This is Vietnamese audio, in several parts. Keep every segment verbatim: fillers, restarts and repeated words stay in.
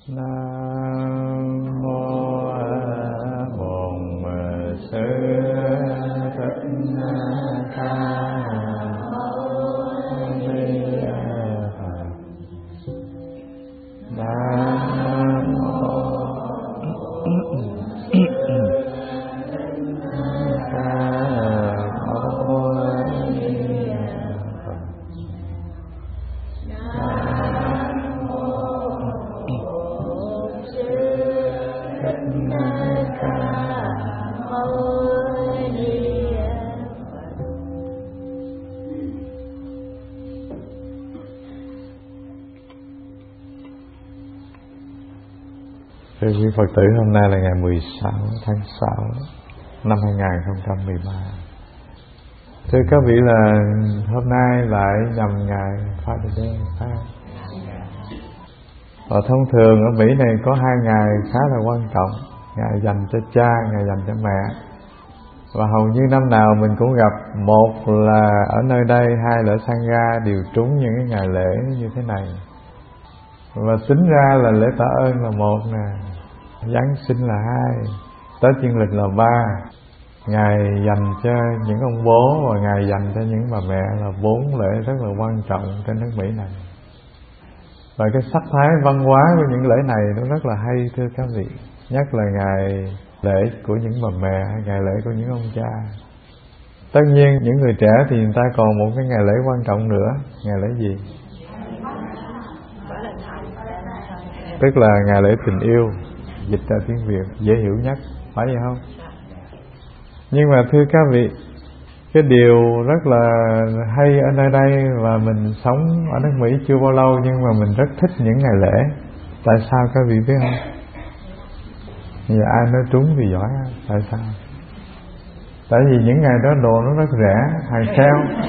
Nam mô Bổn Sư Thích Ca Mâu Ni Phật. Nam mô Thưa quý Phật tử, hôm nay là ngày mười sáu tháng sáu năm hai không một ba. Thưa các vị, là hôm nay lại nhằm ngày Father Day Pháp. Và thông thường ở Mỹ này có hai ngày khá là quan trọng, ngày dành cho cha, ngày dành cho mẹ. Và hầu như năm nào mình cũng gặp, một là ở nơi đây, hai là ở Sangha đều trúng những cái ngày lễ như thế này. Và tính ra là lễ tạ ơn là một nè, Giáng sinh là hai, Tết Dương lịch là ba, ngày dành cho những ông bố và ngày dành cho những bà mẹ là bốn lễ rất là quan trọng trên nước Mỹ này. Và cái sắc thái văn hóa của những lễ này nó rất là hay, thưa các vị. Nhất là ngày lễ của những bà mẹ, ngày lễ của những ông cha. Tất nhiên những người trẻ thì người ta còn một cái ngày lễ quan trọng nữa. Ngày lễ gì? Tức là ngày lễ tình yêu, dịch ra tiếng Việt dễ hiểu nhất, phải vậy không? Nhưng mà thưa các vị, cái điều rất là hay ở nơi đây, và mình sống ở nước Mỹ chưa bao lâu nhưng mà mình rất thích những ngày lễ. Tại sao các vị biết không? Giờ ai nói trúng thì giỏi. Tại sao? Tại vì những ngày đó đồ nó rất rẻ, hàng sale.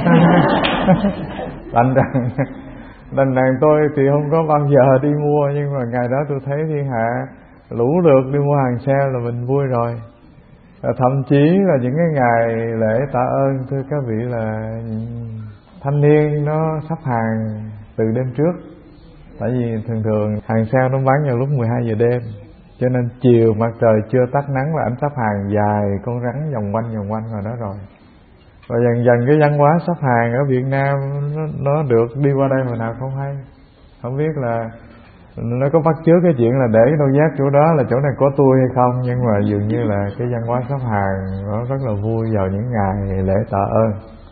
Đành rằng đành rằng tôi thì không có bao giờ đi mua, nhưng mà ngày đó tôi thấy thiên hạ lũ lượt đi mua hàng sale là mình vui rồi. Và thậm chí là những cái ngày lễ tạ ơn, thưa các vị, là thanh niên nó sắp hàng từ đêm trước. Tại vì thường thường hàng sale nó bán vào lúc mười hai giờ đêm, cho nên chiều mặt trời chưa tắt nắng là anh sắp hàng dài con rắn vòng quanh vòng quanh ngoài đó rồi. Và dần dần cái văn hóa sắp hàng ở Việt Nam nó, nó được đi qua đây mà nào không hay. Không biết là nó có bắt chước cái chuyện là để cái đôi giác chỗ đó là chỗ này có tôi hay không, nhưng mà dường như là cái văn hóa sắp hàng nó rất là vui vào những ngày lễ tạ ơn.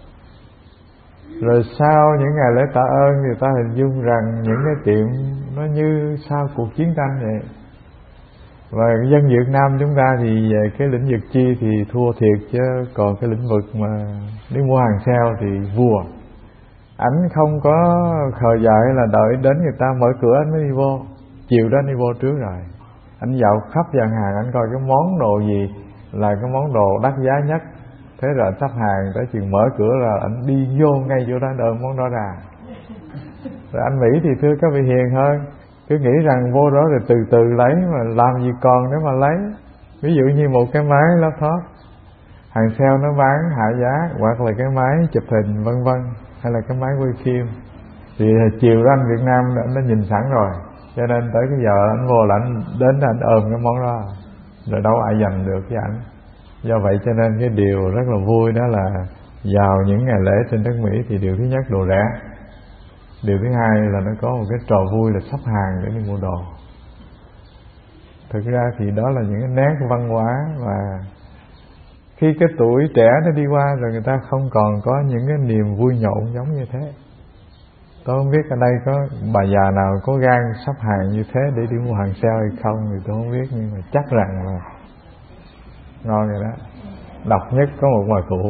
Rồi sau những ngày lễ tạ ơn thì ta hình dung rằng những cái tiệm nó như sau cuộc chiến tranh vậy. Và dân Việt Nam chúng ta thì về cái lĩnh vực chi thì thua thiệt, chứ còn cái lĩnh vực mà đi mua hàng sale thì vua. Ảnh không có khờ dại là đợi đến người ta mở cửa anh mới đi vô, chiều đó anh đi vô trước rồi. Anh dạo khắp dàn hàng, anh coi cái món đồ gì là cái món đồ đắt giá nhất. Thế rồi anh sắp hàng tới chừng mở cửa là anh đi vô ngay chỗ đó đợi món đó ra. Rồi anh Mỹ thì thưa các vị hiền hơn, cứ nghĩ rằng vô đó rồi từ từ lấy, mà làm gì còn để mà lấy. Ví dụ như một cái máy laptop, hàng sale nó bán hạ giá, hoặc là cái máy chụp hình vân vân, hay là cái máy quay phim, thì chiều đó anh Việt Nam anh đã nhìn sẵn rồi, cho nên tới cái giờ anh vô là anh đến anh ôm cái món đó, rồi đâu ai giành được với ảnh. Do vậy cho nên cái điều rất là vui đó là vào những ngày lễ trên nước Mỹ thì điều thứ nhất đồ rẻ, điều thứ hai là nó có một cái trò vui là sắp hàng để đi mua đồ. Thực ra thì đó là những cái nét văn hóa, và khi cái tuổi trẻ nó đi qua rồi người ta không còn có những cái niềm vui nhộn giống như thế. Tôi không biết ở đây có bà già nào có gan sắp hàng như thế để đi mua hàng sale hay không thì tôi không biết, nhưng mà chắc rằng là ngon rồi đó. Độc nhất có một bà cụ.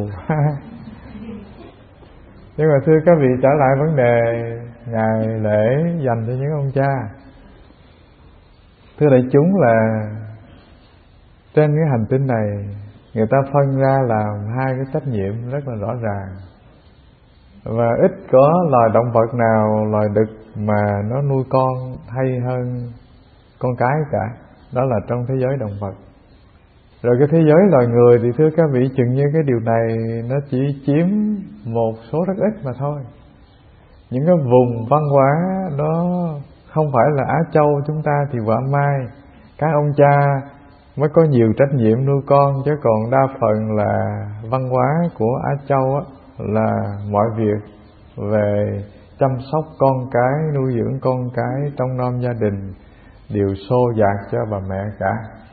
Nhưng mà thưa các vị, trở lại vấn đề ngày lễ dành cho những ông cha. Thưa đại chúng, là trên cái hành tinh này người ta phân ra làm hai cái trách nhiệm rất là rõ ràng. Và ít có loài động vật nào, loài đực mà nó nuôi con hay hơn con cái cả. Đó là trong thế giới động vật. Rồi cái thế giới loài người thì thưa các vị, chừng như cái điều này nó chỉ chiếm một số rất ít mà thôi. Những cái vùng văn hóa nó không phải là Á Châu chúng ta thì quả mai các ông cha mới có nhiều trách nhiệm nuôi con, chứ còn đa phần là văn hóa của Á Châu á, là mọi việc về chăm sóc con cái, nuôi dưỡng con cái trong nom gia đình đều xô dạt cho bà mẹ cả.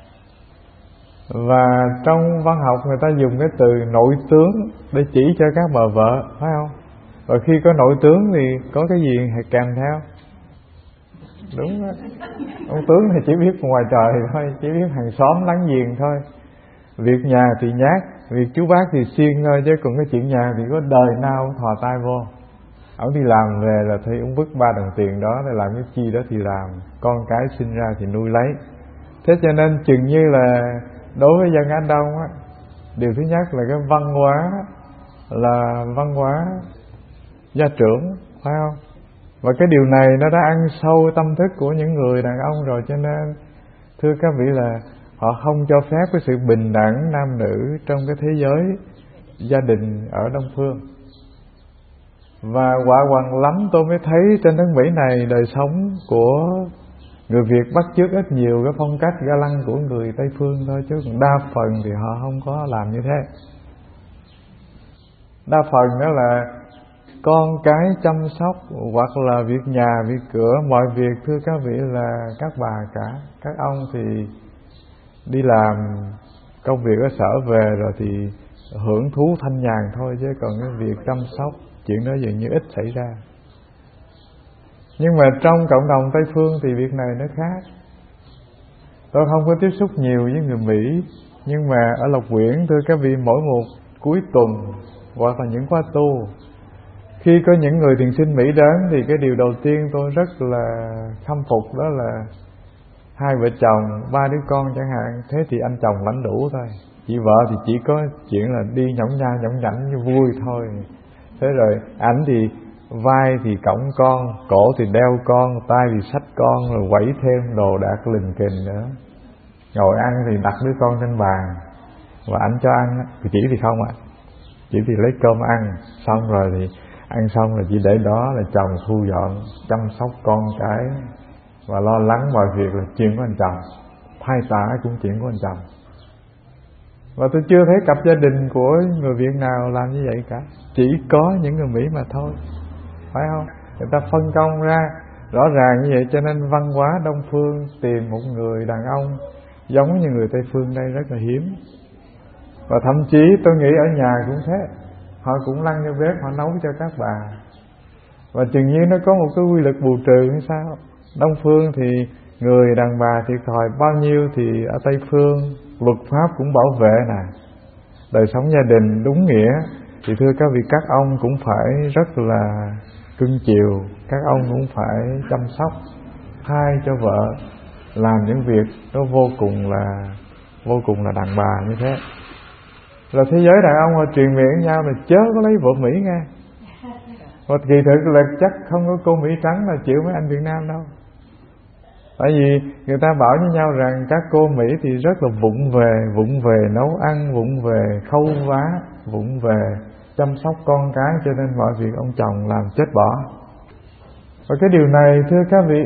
Và trong văn học người ta dùng cái từ nội tướng để chỉ cho các bà vợ, phải không? Và khi có nội tướng thì có cái gì hãy kèm theo? Đúng đó. Ông tướng thì chỉ biết ngoài trời thôi, chỉ biết hàng xóm láng giềng thôi. Việc nhà thì nhát, việc chú bác thì siêng thôi, chứ còn cái chuyện nhà thì có đời nào ông thò tay vô. Ông đi làm về là thấy ông vứt ba đồng tiền đó để làm cái chi đó thì làm, con cái sinh ra thì nuôi lấy. Thế cho nên chừng như là đối với dân Á Đông á, điều thứ nhất là cái văn hóa là văn hóa gia trưởng, phải không? Và cái điều này nó đã ăn sâu tâm thức của những người đàn ông rồi, cho nên thưa các vị là họ không cho phép cái sự bình đẳng nam nữ trong cái thế giới gia đình ở Đông Phương. Và quả quằn lắm tôi mới thấy trên đất Mỹ này đời sống của người Việt bắt chước ít nhiều cái phong cách ga lăng của người Tây Phương thôi, chứ còn đa phần thì họ không có làm như thế. Đa phần đó là con cái chăm sóc hoặc là việc nhà, việc cửa, mọi việc thưa các vị là các bà cả. Các ông thì đi làm công việc ở sở về rồi thì hưởng thú thanh nhàn thôi, chứ còn cái việc chăm sóc chuyện đó dường như ít xảy ra. Nhưng mà trong cộng đồng Tây Phương thì việc này nó khác. Tôi không có tiếp xúc nhiều với người Mỹ, nhưng mà ở Lộc Quyển thưa các vị, mỗi một cuối tuần hoặc là những khóa tu, khi có những người thiền sinh Mỹ đến thì cái điều đầu tiên tôi rất là khâm phục đó là hai vợ chồng, ba đứa con chẳng hạn. Thế thì anh chồng lãnh đủ thôi, chị vợ thì chỉ có chuyện là đi nhõng nha nhõng nhảnh như vui thôi. Thế rồi ảnh thì vai thì cõng con, cổ thì đeo con, tay thì xách con, rồi quẩy thêm đồ đạc lình kình nữa. Ngồi ăn thì đặt đứa con trên bàn và ảnh cho ăn, chỉ thì không ạ. À. Chỉ thì lấy cơm ăn, xong rồi thì ăn xong rồi chỉ để đó là chồng thu dọn, chăm sóc con cái và lo lắng mọi việc là chuyện của anh chồng. Thay tả cũng chuyện của anh chồng. Và tôi chưa thấy cặp gia đình của người Việt nào làm như vậy cả, chỉ có những người Mỹ mà thôi, phải không? Người ta phân công ra rõ ràng như vậy, cho nên văn hóa Đông Phương tìm một người đàn ông giống như người Tây Phương đây rất là hiếm. Và thậm chí tôi nghĩ ở nhà cũng thế, họ cũng lăn vô bếp họ nấu cho các bà. Và chừng như nó có một cái quy luật bù trừ hay sao. Đông Phương thì người đàn bà thiệt thòi bao nhiêu thì ở Tây Phương luật pháp cũng bảo vệ nè. Đời sống gia đình đúng nghĩa thì thưa các vị, các ông cũng phải rất là cưng chiều, các ông cũng phải chăm sóc, thay cho vợ làm những việc nó vô cùng là vô cùng là đàn bà như thế. Là thế giới đàn ông họ truyền miệng nhau là chớ có lấy vợ Mỹ nghe. Và kỳ thực là chắc không có cô Mỹ trắng là chịu mấy anh Việt Nam đâu. Tại vì người ta bảo với nhau rằng các cô Mỹ thì rất là vụng về, vụng về nấu ăn, vụng về khâu vá, vụng về chăm sóc con cái, cho nên mọi việc ông chồng làm chết bỏ. Và cái điều này thưa các vị,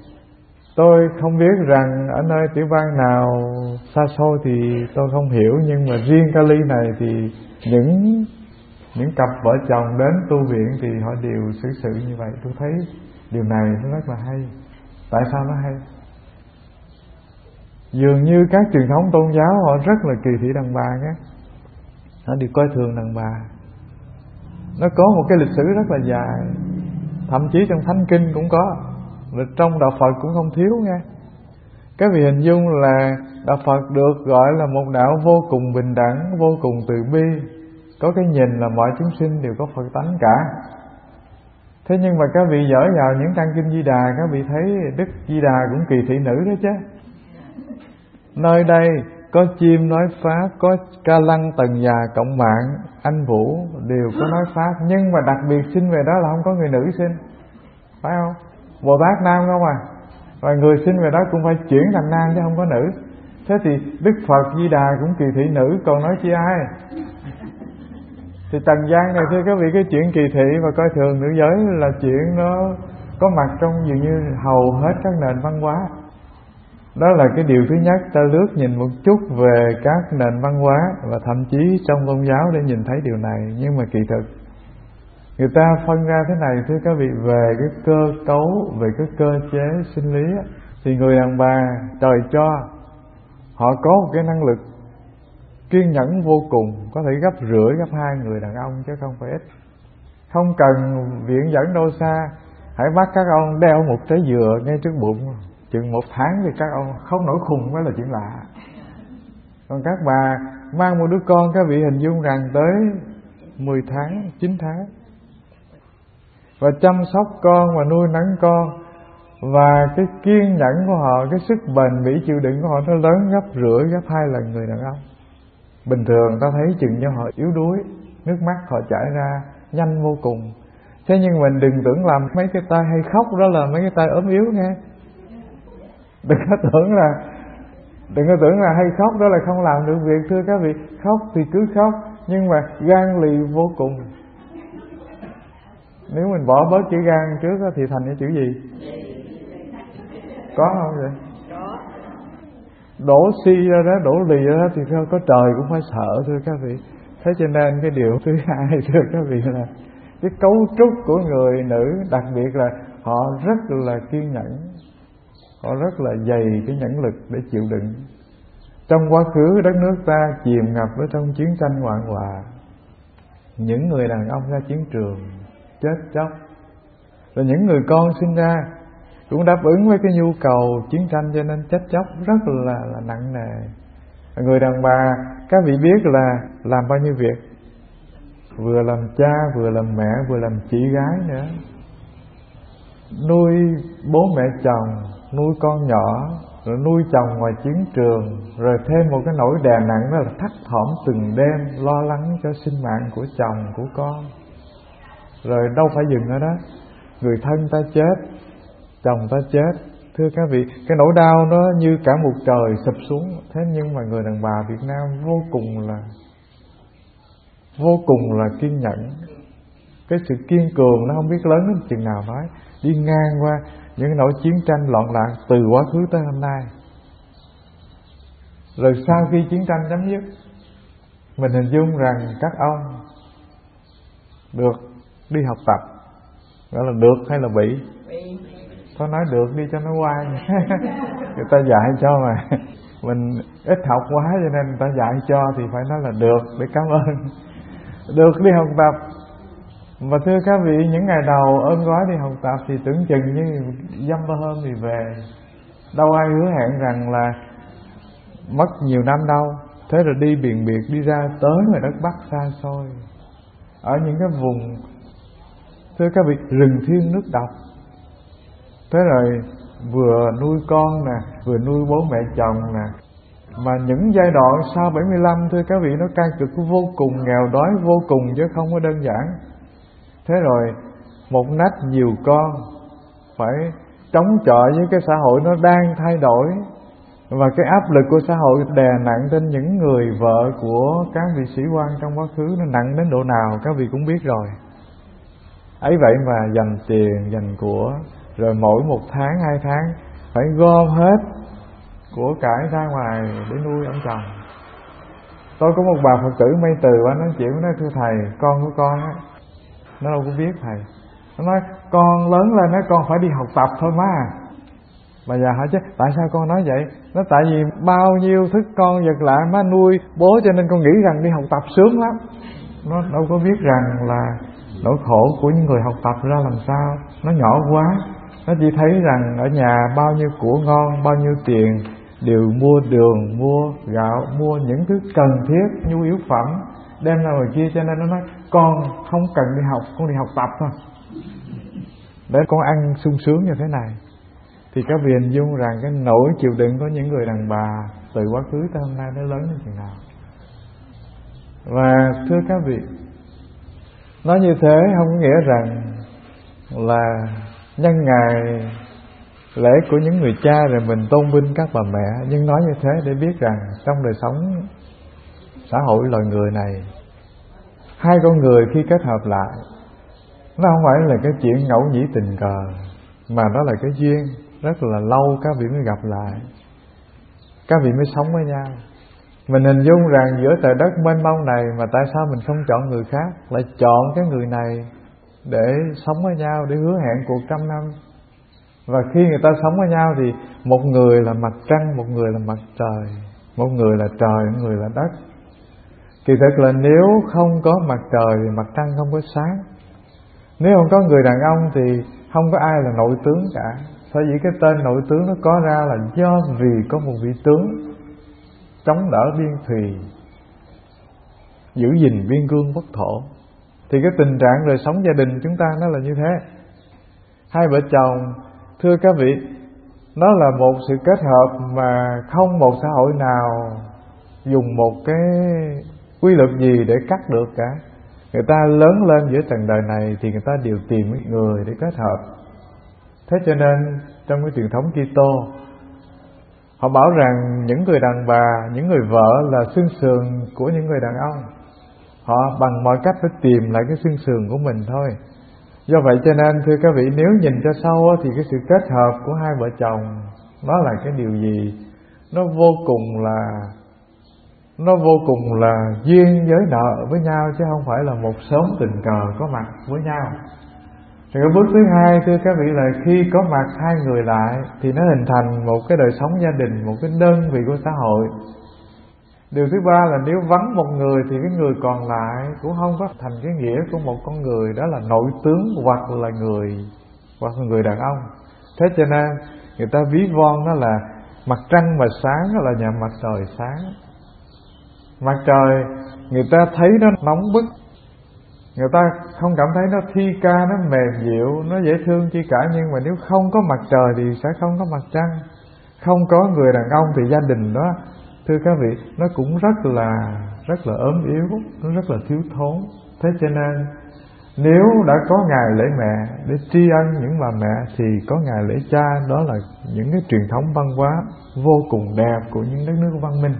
tôi không biết rằng ở nơi tiểu bang nào xa xôi thì tôi không hiểu, nhưng mà riêng Cali này thì những những cặp vợ chồng đến tu viện thì họ đều xử sự như vậy. Tôi thấy điều này nó rất là hay. Tại sao nó hay? Dường như các truyền thống tôn giáo họ rất là kỳ thị đàn bà nhé. Họ đều coi thường đàn bà. Nó có một cái lịch sử rất là dài, thậm chí trong Thánh Kinh cũng có, trong Đạo Phật cũng không thiếu nha. Các vị hình dung là Đạo Phật được gọi là một đạo vô cùng bình đẳng, vô cùng từ bi, có cái nhìn là mọi chúng sinh đều có Phật tánh cả. Thế nhưng mà các vị dở vào những trang kinh Di Đà, các vị thấy Đức Di Đà cũng kỳ thị nữ đó chứ. Nơi đây có chim nói Pháp, có Ca Lăng, Tần Già, Cộng Mạng, Anh Vũ đều có nói Pháp, nhưng mà đặc biệt sinh về đó là không có người nữ sinh, phải không? Bồ Tát nam không à, và người sinh về đó cũng phải chuyển thành nam chứ không có nữ. Thế thì Đức Phật Di Đà cũng kỳ thị nữ, còn nói chi ai? Thì trần gian này thưa các vị, cái chuyện kỳ thị và coi thường nữ giới là chuyện nó có mặt trong dường như hầu hết các nền văn hóa. Đó là cái điều thứ nhất, ta lướt nhìn một chút về các nền văn hóa và thậm chí trong tôn giáo để nhìn thấy điều này. Nhưng mà kỳ thực người ta phân ra thế này thưa các vị, về cái cơ cấu, về cái cơ chế sinh lý thì người đàn bà trời cho họ có một cái năng lực kiên nhẫn vô cùng, có thể gấp rưỡi gấp hai người đàn ông chứ không phải ít. Không cần viện dẫn đâu xa, hãy bắt các ông đeo một trái dừa ngay trước bụng, chừng một tháng thì các ông không nổi khùng mới là chuyện lạ. Còn các bà mang một đứa con, các vị hình dung rằng tới mười tháng, chín tháng, và chăm sóc con và nuôi nấng con, và cái kiên nhẫn của họ, cái sức bền bỉ chịu đựng của họ nó lớn gấp rưỡi gấp hai lần người đàn ông. Bình thường ta thấy chừng cho họ yếu đuối, nước mắt họ chảy ra nhanh vô cùng. Thế nhưng mình đừng tưởng làm mấy cái tay hay khóc đó là mấy cái tay ốm yếu nghe. Đừng có tưởng là Đừng có tưởng là hay khóc đó là không làm được việc. Thưa các vị, khóc thì cứ khóc, nhưng mà gan lì vô cùng. Nếu mình bỏ bớt chữ gan trước đó, thì thành cái chữ gì? Có không vậy? Đổ si ra đó, đổ lì ra đó thì có trời cũng phải sợ thưa các vị. Thế cho nên cái điều thứ hai thưa các vị là cái cấu trúc của người nữ, đặc biệt là họ rất là kiên nhẫn, họ rất là dày cái nhẫn lực để chịu đựng. Trong quá khứ đất nước ta chìm ngập ở trong chiến tranh hoạn hòa, những người đàn ông ra chiến trường chết chóc, rồi những người con sinh ra cũng đáp ứng với cái nhu cầu chiến tranh, cho nên chết chóc rất là, là nặng nề. Người đàn bà các vị biết là làm bao nhiêu việc, vừa làm cha, vừa làm mẹ, vừa làm chị gái nữa, nuôi bố mẹ chồng, nuôi con nhỏ, rồi nuôi chồng ngoài chiến trường, rồi thêm một cái nỗi đè nặng đó là thấp thỏm từng đêm lo lắng cho sinh mạng của chồng, của con. Rồi đâu phải dừng ở đó, người thân ta chết, chồng ta chết. Thưa các vị, cái nỗi đau nó như cả một trời sụp xuống. Thế nhưng mà người đàn bà Việt Nam vô cùng là Vô cùng là kiên nhẫn. Cái sự kiên cường nó không biết lớn đến chừng nào nói, đi ngang qua những nỗi chiến tranh loạn lạc từ quá khứ tới hôm nay. Rồi sau khi chiến tranh chấm dứt, mình hình dung rằng các ông được đi học tập. Gọi là được hay là bị? Có nói được đi cho nó oai. Người ta dạy cho mà mình ít học quá cho nên người ta dạy cho thì phải nói là được để cảm ơn. Được đi học tập. Và thưa các vị, những ngày đầu ơn gói đi học tập thì tưởng chừng như dăm ba hôm thì về. Đâu ai hứa hẹn rằng là mất nhiều năm đâu. Thế rồi đi biền biệt đi ra tới ngoài đất Bắc xa xôi, ở những cái vùng, thưa các vị, rừng thiên nước độc. Thế rồi vừa nuôi con nè, vừa nuôi bố mẹ chồng nè. Mà những giai đoạn sau bảy mươi lăm thưa các vị, nó cay cực vô cùng, nghèo đói vô cùng chứ không có đơn giản. Thế rồi một nách nhiều con, phải chống chọi với cái xã hội nó đang thay đổi, và cái áp lực của xã hội đè nặng trên những người vợ của các vị sĩ quan trong quá khứ, nó nặng đến độ nào các vị cũng biết rồi. Ấy vậy mà dành tiền, dành của, rồi mỗi một tháng, hai tháng phải gom hết của cải ra ngoài để nuôi ông chồng. Tôi có một bà Phật tử Mây Từ, bà nói chuyện, nói thưa thầy, con của con á, nó đâu có biết thầy. Nó nói con lớn lên nói con phải đi học tập thôi má. Bà già hỏi chứ tại sao con nói vậy? Nó tại vì bao nhiêu thức con vật lạ má nuôi bố, cho nên con nghĩ rằng đi học tập sướng lắm. Nó đâu có biết rằng là nỗi khổ của những người học tập ra làm sao. Nó nhỏ quá. Nó chỉ thấy rằng ở nhà bao nhiêu của ngon, bao nhiêu tiền đều mua đường, mua gạo, mua những thứ cần thiết, nhu yếu phẩm đem ra ngoài kia, cho nên nó nói con không cần đi học, con đi học tập thôi để con ăn sung sướng như thế này. Thì các vị hình dung rằng cái nỗi chịu đựng của những người đàn bà từ quá khứ tới hôm nay nó lớn như thế nào. Và thưa các vị, nói như thế không có nghĩa rằng là nhân ngày lễ của những người cha rồi mình tôn vinh các bà mẹ, nhưng nói như thế để biết rằng trong đời sống xã hội loài người này, hai con người khi kết hợp lại, nó không phải là cái chuyện ngẫu nhĩ tình cờ. mà đó là cái duyên. Rất là lâu các vị mới gặp lại, các vị mới sống với nhau. Mình hình dung rằng giữa trời đất mênh mông này mà tại sao mình không chọn người khác, lại chọn cái người này để sống với nhau, để hứa hẹn cuộc trăm năm. Và khi người ta sống với nhau thì một người là mặt trăng, một người là mặt trời, một người là trời, một người là đất. Kỳ thực là nếu không có mặt trời thì mặt trăng không có sáng. Nếu không có người đàn ông thì không có ai là nội tướng cả. Sở dĩ cái tên nội tướng nó có ra là do vì có một vị tướng chống đỡ biên thùy, giữ gìn biên cương quốc thổ. Thì cái tình trạng đời sống gia đình chúng ta nó là như thế. Hai vợ chồng, thưa các vị, nó là một sự kết hợp mà không một xã hội nào dùng một cái quy luật gì để cắt được cả. Người ta lớn lên giữa trần đời này thì người ta đều tìm người để kết hợp. Thế cho nên trong cái truyền thống Kitô, họ bảo rằng những người đàn bà, những người vợ là xương sườn của những người đàn ông. Họ bằng mọi cách phải tìm lại cái xương sườn của mình thôi. Do vậy cho nên thưa các vị, nếu nhìn cho sâu thì cái sự kết hợp của hai vợ chồng nó là cái điều gì? Nó vô cùng là Nó vô cùng là duyên với nợ với nhau, chứ không phải là một sớm tình cờ có mặt với nhau. Rồi cái bước thứ hai thưa các vị là khi có mặt hai người lại thì nó hình thành một cái đời sống gia đình, một cái đơn vị của xã hội. Điều thứ ba là nếu vắng một người thì cái người còn lại cũng không có thành cái nghĩa của một con người, đó là nội tướng hoặc là người hoặc là người đàn ông. Thế cho nên người ta ví von nó là mặt trăng mà sáng đó là nhà mặt trời sáng. Mặt trời người ta thấy nó nóng bức, người ta không cảm thấy nó thi ca, nó mềm dịu, nó dễ thương chi cả. Nhưng mà nếu không có mặt trời thì sẽ không có mặt trăng. Không có người đàn ông thì gia đình đó, thưa các vị, nó cũng rất là rất là ốm yếu, nó rất là thiếu thốn. Thế cho nên nếu đã có ngày lễ mẹ để tri ân những bà mẹ thì có ngày lễ cha, đó là những cái truyền thống văn hóa vô cùng đẹp của những đất nước văn minh.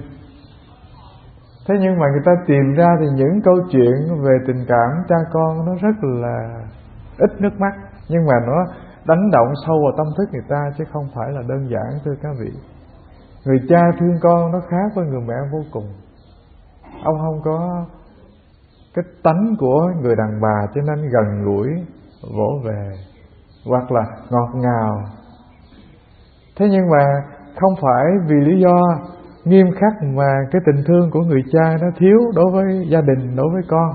Thế nhưng mà người ta tìm ra thì những câu chuyện về tình cảm cha con nó rất là ít nước mắt, nhưng mà nó đánh động sâu vào tâm thức người ta, chứ không phải là đơn giản thưa các vị. Người cha thương con nó khác với người mẹ vô cùng. Ông không có cái tánh của người đàn bà cho nên gần gũi, vỗ về hoặc là ngọt ngào. Thế nhưng mà không phải vì lý do nghiêm khắc mà cái tình thương của người cha nó thiếu đối với gia đình, đối với con.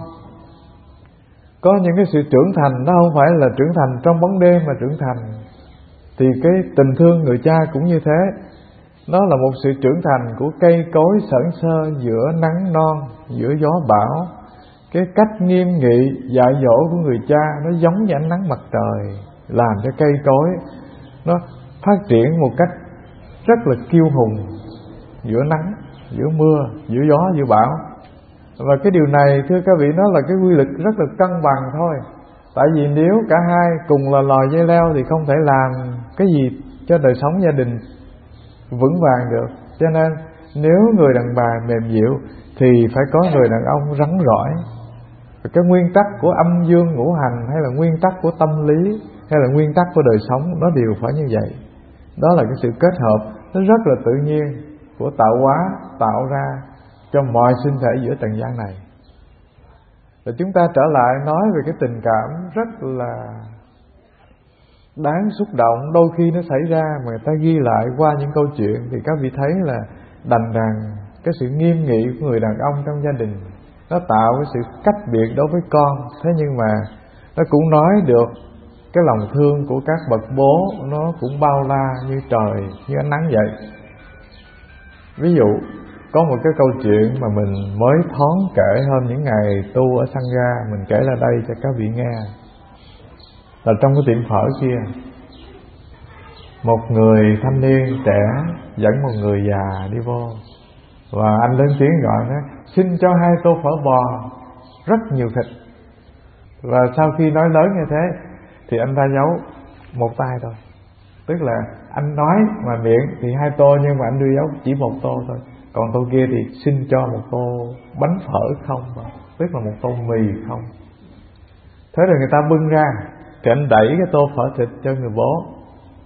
Có những cái sự trưởng thành nó không phải là trưởng thành trong bóng đêm mà trưởng thành. Thì cái tình thương người cha cũng như thế. Nó là một sự trưởng thành của cây cối sởn sơ giữa nắng non, giữa gió bão. Cái cách nghiêm nghị, dạy dỗ của người cha nó giống như ánh nắng mặt trời, làm cho cây cối nó phát triển một cách rất là kiêu hùng giữa nắng, giữa mưa, giữa gió, giữa bão. Và cái điều này thưa các vị, nó là cái quy luật rất là cân bằng thôi. Tại vì nếu cả hai cùng là lò dây leo thì không thể làm cái gì cho đời sống gia đình vững vàng được. Cho nên nếu người đàn bà mềm dịu thì phải có người đàn ông rắn rỏi. Và cái nguyên tắc của âm dương ngũ hành, hay là nguyên tắc của tâm lý, hay là nguyên tắc của đời sống, nó đều phải như vậy. Đó là cái sự kết hợp nó rất là tự nhiên của tạo hóa tạo ra cho mọi sinh thể giữa trần gian này. Và chúng ta trở lại nói về cái tình cảm rất là đáng xúc động, đôi khi nó xảy ra mà người ta ghi lại qua những câu chuyện thì các vị thấy là đành rằng cái sự nghiêm nghị của người đàn ông trong gia đình nó tạo cái sự cách biệt đối với con. Thế nhưng mà nó cũng nói được cái lòng thương của các bậc bố nó cũng bao la như trời, như ánh nắng vậy. Ví dụ có một cái câu chuyện mà mình mới thoáng kể hôm những ngày tu ở Sangha, mình kể ra đây cho các vị nghe. Là trong cái tiệm phở kia, một người thanh niên trẻ dẫn một người già đi vô, và anh lên tiếng gọi nó: xin cho hai tô phở bò, rất nhiều thịt. Và sau khi nói lớn như thế thì anh ta giấu một tay thôi. Tức là anh nói mà miệng thì hai tô, nhưng mà anh đưa dấu chỉ một tô thôi. Còn tô kia thì xin cho một tô bánh phở không, tức là một tô mì không. Thế rồi người ta bưng ra, thì anh đẩy cái tô phở thịt cho người bố.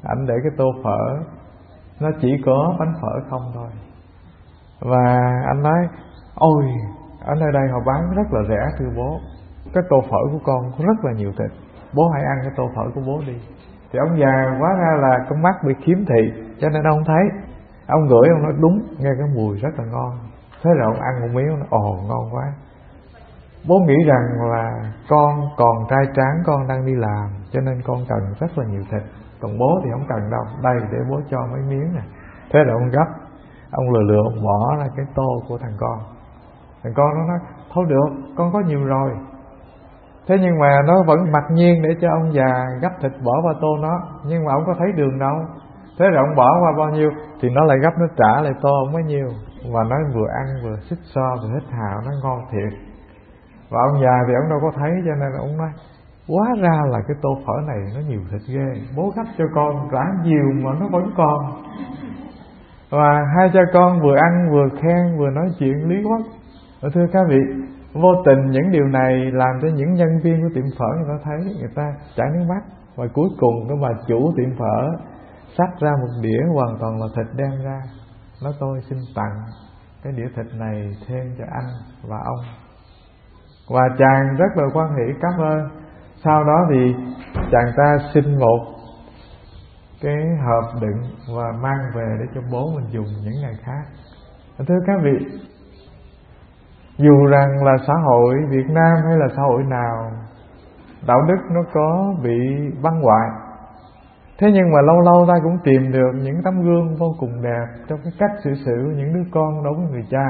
Ảnh để cái tô phở nó chỉ có bánh phở không thôi. Và anh nói: ôi, ở nơi đây họ bán rất là rẻ thưa bố, cái tô phở của con có rất là nhiều thịt, bố hãy ăn cái tô phở của bố đi. Thì ông già hóa ra là con mắt bị khiếm thị cho nên ông không thấy. Ông ngửi, ông nói đúng, nghe cái mùi rất là ngon. Thế rồi ông ăn một miếng, ông nói ồ ngon quá. Bố nghĩ rằng là con còn trai tráng, con đang đi làm cho nên con cần rất là nhiều thịt, còn bố thì không cần đâu, đây để bố cho mấy miếng nè. Thế rồi ông gấp, ông lừa lừa ông bỏ ra cái tô của thằng con. Thằng con nó nói thôi được, con có nhiều rồi. Thế nhưng mà nó vẫn mặc nhiên để cho ông già gấp thịt bỏ vào tô nó, nhưng mà ông có thấy đường đâu. Thế rồi ông bỏ qua bao nhiêu thì nó lại gấp, nó trả lại tô ông bấy nhiêu. Và nó vừa ăn vừa xích xoa vừa hít hào, nó ngon thiệt. Và ông già thì ông đâu có thấy, cho nên ông nói hóa ra là cái tô phở này nó nhiều thịt ghê, bố gấp cho con trả nhiều mà nó vẫn còn. Và hai cha con vừa ăn vừa khen vừa nói chuyện lý quắc. Thưa các vị, vô tình những điều này làm cho những nhân viên của tiệm phở người ta thấy, người ta chảy nước mắt. Và cuối cùng cái bà chủ tiệm phở xách ra một đĩa hoàn toàn là thịt đem ra, nói tôi xin tặng cái đĩa thịt này thêm cho anh và ông. Và chàng rất là hoan hỷ cảm ơn. Sau đó thì chàng ta xin một cái hộp đựng và mang về để cho bố mình dùng những ngày khác. Thưa các vị, dù rằng là xã hội Việt Nam hay là xã hội nào, đạo đức nó có bị băng hoại, thế nhưng mà lâu lâu ta cũng tìm được những tấm gương vô cùng đẹp trong cái cách xử sự những đứa con đối với người cha.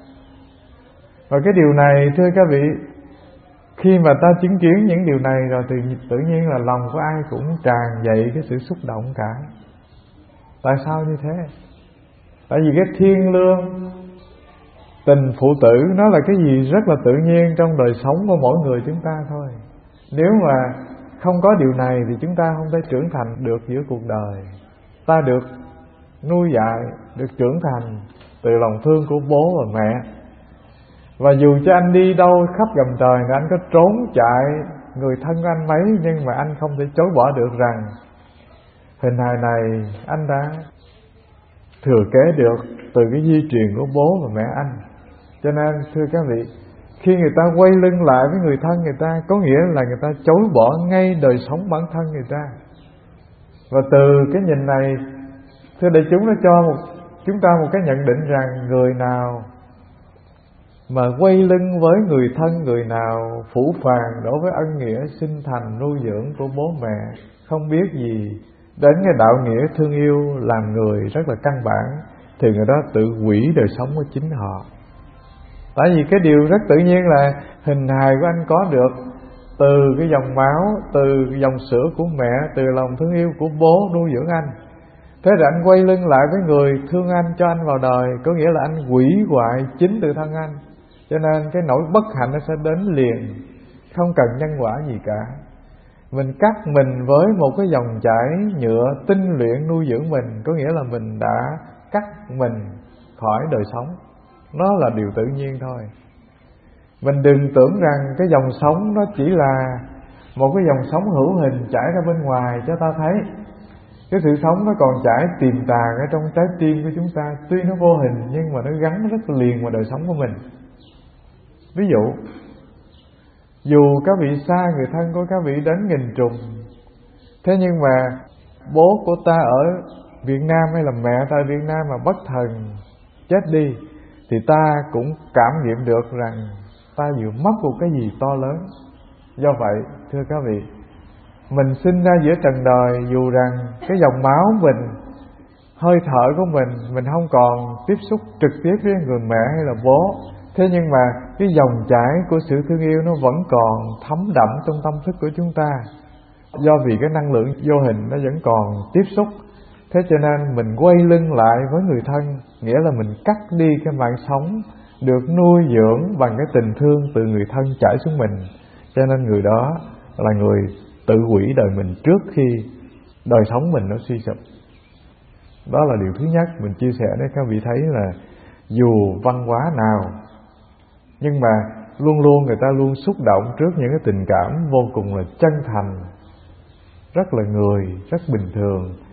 Và cái điều này thưa các vị, khi mà ta chứng kiến những điều này rồi thì tự nhiên là lòng của ai cũng tràn dậy cái sự xúc động cả. Tại sao như thế? Tại vì cái thiêng liêng tình phụ tử nó là cái gì rất là tự nhiên trong đời sống của mỗi người chúng ta thôi. Nếu mà không có điều này thì chúng ta không thể trưởng thành được giữa cuộc đời. Ta được nuôi dạy, được trưởng thành từ lòng thương của bố và mẹ. Và dù cho anh đi đâu khắp gầm trời, anh có trốn chạy người thân của anh mấy, nhưng mà anh không thể chối bỏ được rằng hình hài này anh đã thừa kế được từ cái di truyền của bố và mẹ anh. Cho nên thưa các vị, khi người ta quay lưng lại với người thân người ta, có nghĩa là người ta chối bỏ ngay đời sống bản thân người ta. Và từ cái nhìn này, thưa đại chúng, nó cho một, chúng ta một cái nhận định rằng người nào mà quay lưng với người thân, người nào phủ phàng đối với ân nghĩa sinh thành nuôi dưỡng của bố mẹ, không biết gì đến cái đạo nghĩa thương yêu làm người rất là căn bản, thì người đó tự hủy đời sống của chính họ. Tại vì cái điều rất tự nhiên là hình hài của anh có được từ cái dòng máu, từ dòng sữa của mẹ, từ lòng thương yêu của bố nuôi dưỡng anh. Thế rồi anh quay lưng lại với người thương anh cho anh vào đời, có nghĩa là anh hủy hoại chính từ thân anh. Cho nên cái nỗi bất hạnh nó sẽ đến liền, không cần nhân quả gì cả. Mình cắt mình với một cái dòng chảy nhựa tinh luyện nuôi dưỡng mình, có nghĩa là mình đã cắt mình khỏi đời sống. Nó là điều tự nhiên thôi. Mình đừng tưởng rằng cái dòng sống nó chỉ là một cái dòng sống hữu hình chảy ra bên ngoài cho ta thấy. Cái sự sống nó còn chảy tiềm tàng ở trong trái tim của chúng ta. Tuy nó vô hình nhưng mà nó gắn rất liền vào đời sống của mình. Ví dụ, dù các vị xa người thân của các vị đến nghìn trùng, thế nhưng mà bố của ta ở Việt Nam hay là mẹ ta ở Việt Nam mà bất thần chết đi, thì ta cũng cảm nghiệm được rằng ta vừa mất một cái gì to lớn. Do vậy thưa các vị, mình sinh ra giữa trần đời, dù rằng cái dòng máu mình, hơi thở của mình, mình không còn tiếp xúc trực tiếp với người mẹ hay là bố, thế nhưng mà cái dòng chảy của sự thương yêu nó vẫn còn thấm đậm trong tâm thức của chúng ta. Do vì cái năng lượng vô hình nó vẫn còn tiếp xúc, thế cho nên mình quay lưng lại với người thân, nghĩa là mình cắt đi cái mạng sống được nuôi dưỡng bằng cái tình thương từ người thân chảy xuống mình. Cho nên người đó là người tự hủy đời mình trước khi đời sống mình nó suy sụp. Đó là điều thứ nhất mình chia sẻ để các vị thấy là dù văn hóa nào, nhưng mà luôn luôn người ta luôn xúc động trước những cái tình cảm vô cùng là chân thành, rất là người, rất bình thường,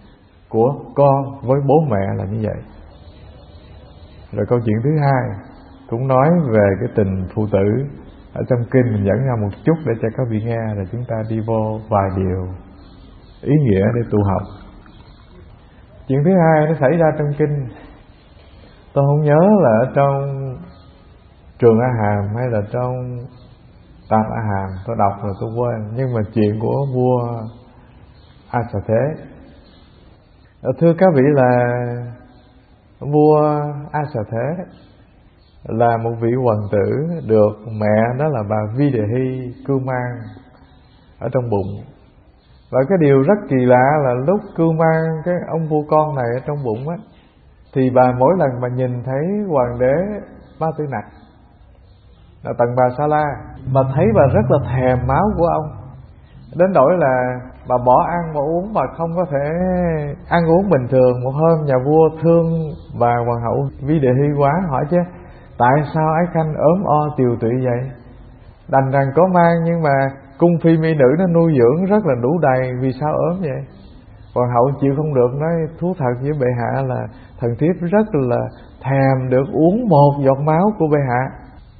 của con với bố mẹ là như vậy. Rồi câu chuyện thứ hai cũng nói về cái tình phụ tử. Ở trong kinh mình dẫn ra một chút để cho các vị nghe, rồi chúng ta đi vô vài điều ý nghĩa để tu học. Chuyện thứ hai nó xảy ra trong kinh, tôi không nhớ là ở trong Trường A Hàm hay là trong Tam A Hàm, tôi đọc rồi tôi quên. Nhưng mà chuyện của vua A Xà Thế. Thưa các vị là vua A Xà Thế là một vị hoàng tử được mẹ đó là bà Vi Đề Hy cưu mang ở trong bụng. Và cái điều rất kỳ lạ là lúc cưu mang cái ông vua con này ở trong bụng á, thì bà mỗi lần mà nhìn thấy hoàng đế Ba Tư Nặc là Tần Bà Sa La, bà thấy bà rất là thèm máu của ông, đến nỗi là bà bỏ ăn bỏ uống, bà không có thể ăn uống bình thường. Một hôm nhà vua thương bà hoàng hậu Vi Đề Hy quá, hỏi chứ tại sao Ái Khanh ốm o tiều tụy vậy? Đành rằng có mang nhưng mà cung phi mỹ nữ nó nuôi dưỡng rất là đủ đầy, vì sao ốm vậy? Hoàng hậu chịu không được, nói thú thật với bệ hạ là thần thiếp rất là thèm được uống một giọt máu của bệ hạ.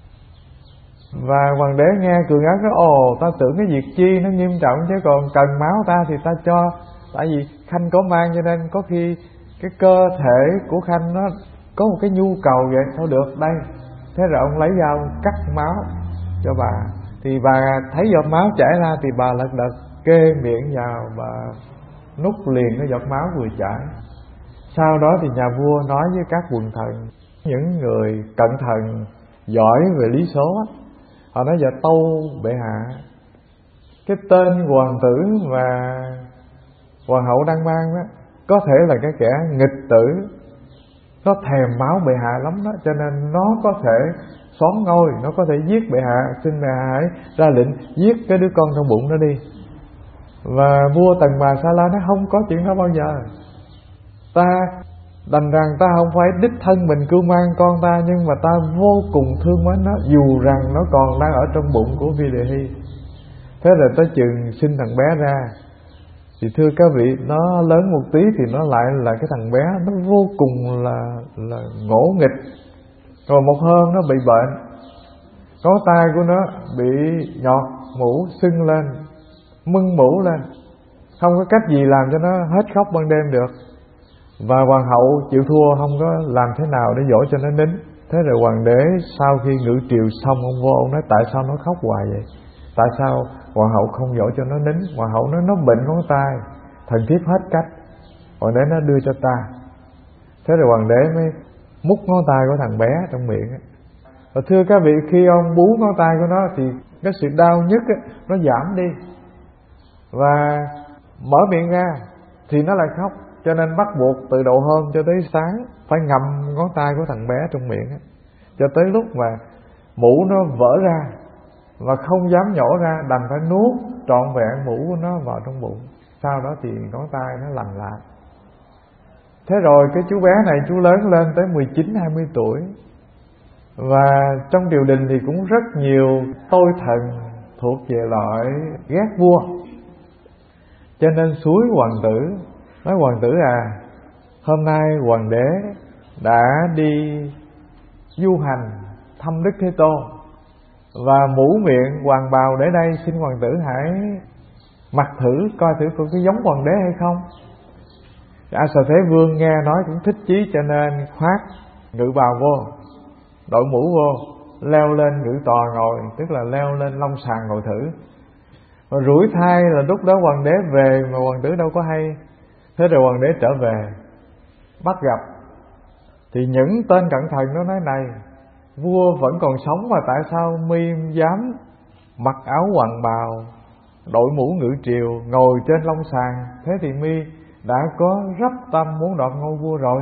Và hoàng đế nghe cười ngất nói: ồ, ta tưởng cái việc chi nó nghiêm trọng, chứ còn cần máu ta thì ta cho. Tại vì Khanh có mang cho nên có khi cái cơ thể của Khanh nó có một cái nhu cầu vậy. Thôi được đây. Thế rồi ông lấy dao cắt máu cho bà. Thì bà thấy giọt máu chảy ra thì bà lật đật kê miệng vào, bà nút liền cái giọt máu vừa chảy. Sau đó thì nhà vua nói với các quần thần, những người cẩn thận giỏi về lý số, họ nói: dạ tâu bệ hạ, cái tên hoàng tử mà hoàng hậu đang mang đó có thể là cái kẻ nghịch tử, nó thèm máu bệ hạ lắm đó, cho nên nó có thể xón ngôi, nó có thể giết bệ hạ. Xin bệ hạ hãy ra lệnh giết cái đứa con trong bụng nó đi. Và vua Tần Bà Sa La nó không có chuyện đó bao giờ. Ta đành rằng ta không phải đích thân mình cưu mang con ta, nhưng mà ta vô cùng thương mến nó, dù rằng nó còn đang ở trong bụng của Vi Đề Hy. Thế rồi tới chừng sinh thằng bé ra, thì thưa các vị, nó lớn một tí thì nó lại là cái thằng bé nó vô cùng là là ngỗ nghịch. Rồi một hôm nó bị bệnh, ngón tay của nó bị nhọt mũ sưng lên, mưng mũ lên, không có cách gì làm cho nó hết khóc ban đêm được. Và hoàng hậu chịu thua, không có làm thế nào để dỗ cho nó nín. Thế rồi hoàng đế sau khi ngự triều xong, ông vô ông nói: tại sao nó khóc hoài vậy? Tại sao hoàng hậu không dỗ cho nó nín? Hoàng hậu nói: nó bệnh ngón tay, thần thiếp hết cách. Hoàng đế nó đưa cho ta. Thế rồi hoàng đế mới múc ngón tay của thằng bé trong miệng. Và thưa các vị, khi ông bú ngón tay của nó thì cái sự đau nhức ấy, nó giảm đi. Và mở miệng ra thì nó lại khóc. Cho nên bắt buộc từ đầu hôm cho tới sáng phải ngậm ngón tay của thằng bé trong miệng ấy, cho tới lúc mà mũ nó vỡ ra và không dám nhổ ra, đành phải nuốt trọn vẹn mũ của nó vào trong bụng. Sau đó thì ngón tay nó lành lại. Thế rồi cái chú bé này chú lớn lên tới mười chín hai mươi tuổi. Và trong triều đình thì cũng rất nhiều tôi thần thuộc về loại ghét vua. Cho nên suối hoàng tử, nói: hoàng tử à, hôm nay hoàng đế đã đi du hành thăm Đức Thế Tôn, và mũ miệng hoàng bào để đây, xin hoàng tử hãy mặc thử coi thử có cái giống hoàng đế hay không. A Xà Thế Vương nghe nói cũng thích chí, cho nên khoác ngự bào vô, đội mũ vô, leo lên ngự tòa ngồi, tức là leo lên long sàng ngồi thử. Và rủi thai là lúc đó hoàng đế về mà hoàng tử đâu có hay. Thế rồi hoàng đế trở về bắt gặp, thì những tên cẩn thận nó nói: này, vua vẫn còn sống mà tại sao mi dám mặc áo hoàng bào, đội mũ ngự triều, ngồi trên long sàng? Thế thì mi đã có rắp tâm muốn đoạt ngôi vua rồi.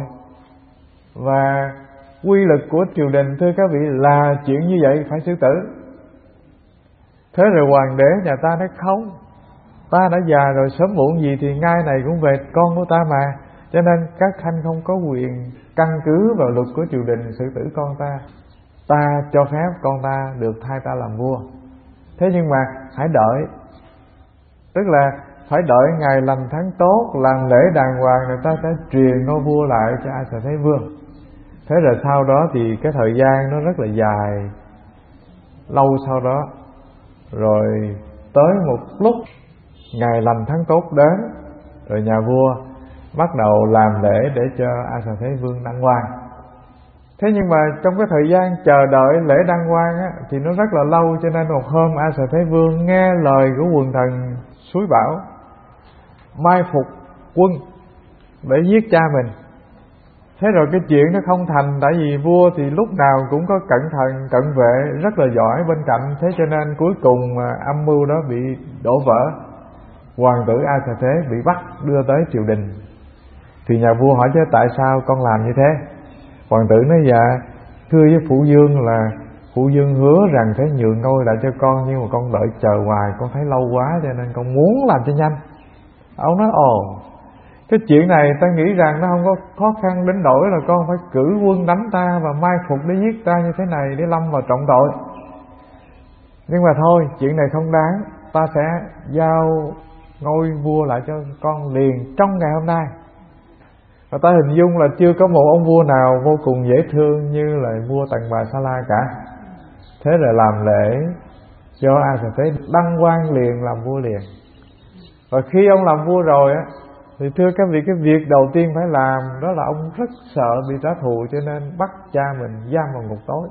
Và quy lực của triều đình, thưa các vị, là chuyện như vậy phải xử tử. Thế rồi hoàng đế nhà ta nói: không, ta đã già rồi, sớm muộn gì thì ngai này cũng về con của ta mà, cho nên các khanh không có quyền căn cứ vào luật của triều đình xử tử con ta. Ta cho phép con ta được thay ta làm vua. Thế nhưng mà hãy đợi, tức là phải đợi ngày lành tháng tốt, làm lễ đàng hoàng, người ta sẽ truyền ngôi vua lại cho A Xà Thế Vương. Thế rồi sau đó thì cái thời gian nó rất là dài, lâu sau đó, rồi tới một lúc ngày lành tháng tốt đến, rồi nhà vua bắt đầu làm lễ để cho A Xà Thế Vương đăng quang. Thế nhưng mà trong cái thời gian chờ đợi lễ đăng quang á, thì nó rất là lâu, cho nên một hôm A Xà Thế Vương nghe lời của quần thần suối bảo, mai phục quân để giết cha mình. Thế rồi cái chuyện nó không thành, tại vì vua thì lúc nào cũng có cận thần cận vệ rất là giỏi bên cạnh. Thế cho nên cuối cùng âm mưu đó bị đổ vỡ, hoàng tử A Xà Thế bị bắt đưa tới triều đình. Thì nhà vua hỏi chứ tại sao con làm như thế? Hoàng tử nói dạ thưa với phụ vương là phụ vương hứa rằng sẽ nhường ngôi lại cho con, nhưng mà con đợi chờ hoài, con thấy lâu quá cho nên con muốn làm cho nhanh. Ông nói ồ, cái chuyện này ta nghĩ rằng nó không có khó khăn đến nỗi là con phải cử quân đánh ta và mai phục để giết ta như thế này để lâm vào trọng tội. Nhưng mà thôi, chuyện này không đáng, ta sẽ giao ngôi vua lại cho con liền trong ngày hôm nay. Và ta hình dung là chưa có một ông vua nào vô cùng dễ thương như là vua Tần Bà Sa La cả. Thế rồi làm lễ cho A Xà Thế đăng quang liền, làm vua liền. Và khi ông làm vua rồi á, thì thưa các vị, cái việc đầu tiên phải làm đó là ông rất sợ bị trả thù, cho nên bắt cha mình giam vào ngục tối.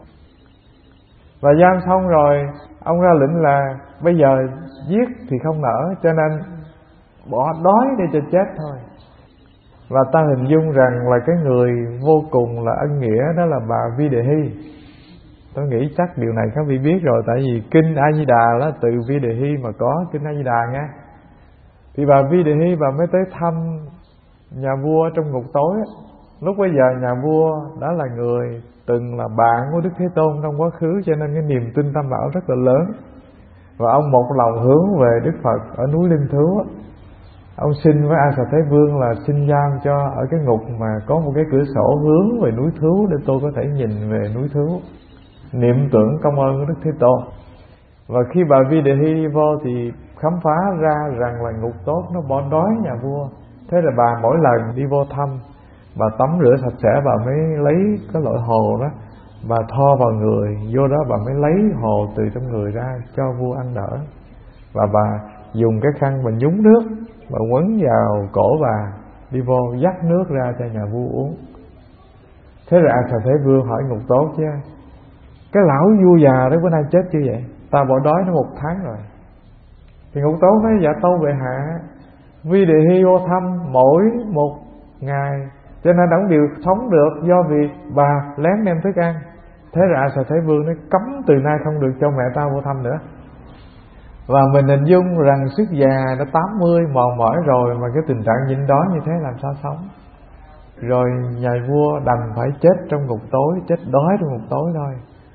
Và giam xong rồi ông ra lệnh là bây giờ giết thì không nỡ, cho nên bỏ đói để cho chết thôi. Và ta hình dung rằng là cái người vô cùng là ân nghĩa đó là bà Vi Đề Hy. Tôi nghĩ chắc điều này các vị biết rồi, tại vì kinh A Di Đà đó từ Vi Đề Hy mà có, kinh A Di Đà nghe. Thì bà Vi Đề Hy bà mới tới thăm nhà vua trong ngục tối. Lúc bấy giờ nhà vua đã là người từng là bạn của Đức Thế Tôn trong quá khứ, cho nên cái niềm tin tam bảo rất là lớn. Và ông một lòng hướng về Đức Phật ở núi Linh Thứu. Ông xin với A Xà Thế Vương là xin giam cho ở cái ngục mà có một cái cửa sổ hướng về núi Thứu, để tôi có thể nhìn về núi Thứu, niệm tưởng công ơn của Đức Thế Tôn. Và khi bà Vi Đề Hy vô thì khám phá ra rằng là ngục tốt nó bỏ đói nhà vua. Thế là bà mỗi lần đi vô thăm, bà tắm rửa sạch sẽ, bà mới lấy cái loại hồ đó, bà thoa vào người, vô đó bà mới lấy hồ từ trong người ra cho vua ăn đỡ. Và bà dùng cái khăn mà nhúng nước, bà quấn vào cổ bà, đi vô dắt nước ra cho nhà vua uống. Thế rồi A Xà Thế Vương hỏi ngục tốt chứ, cái lão vua già đó bữa nay chết chưa vậy? Ta bỏ đói nó một tháng rồi. Thì ngục tốt nói dạ tâu bệ hạ, Vi Đề Hy vô thăm mỗi một ngày, cho nên ông đều sống được do vì bà lén đem thức ăn. Thế rồi A Xà Thế Vương nói cấm từ nay không được cho mẹ ta vô thăm nữa. Và mình hình dung rằng sức già đã tám mươi mòn mỏi rồi mà cái tình trạng nhịn đói như thế làm sao sống. Rồi nhà vua đành phải chết trong ngục tối, chết đói trong ngục tối thôi.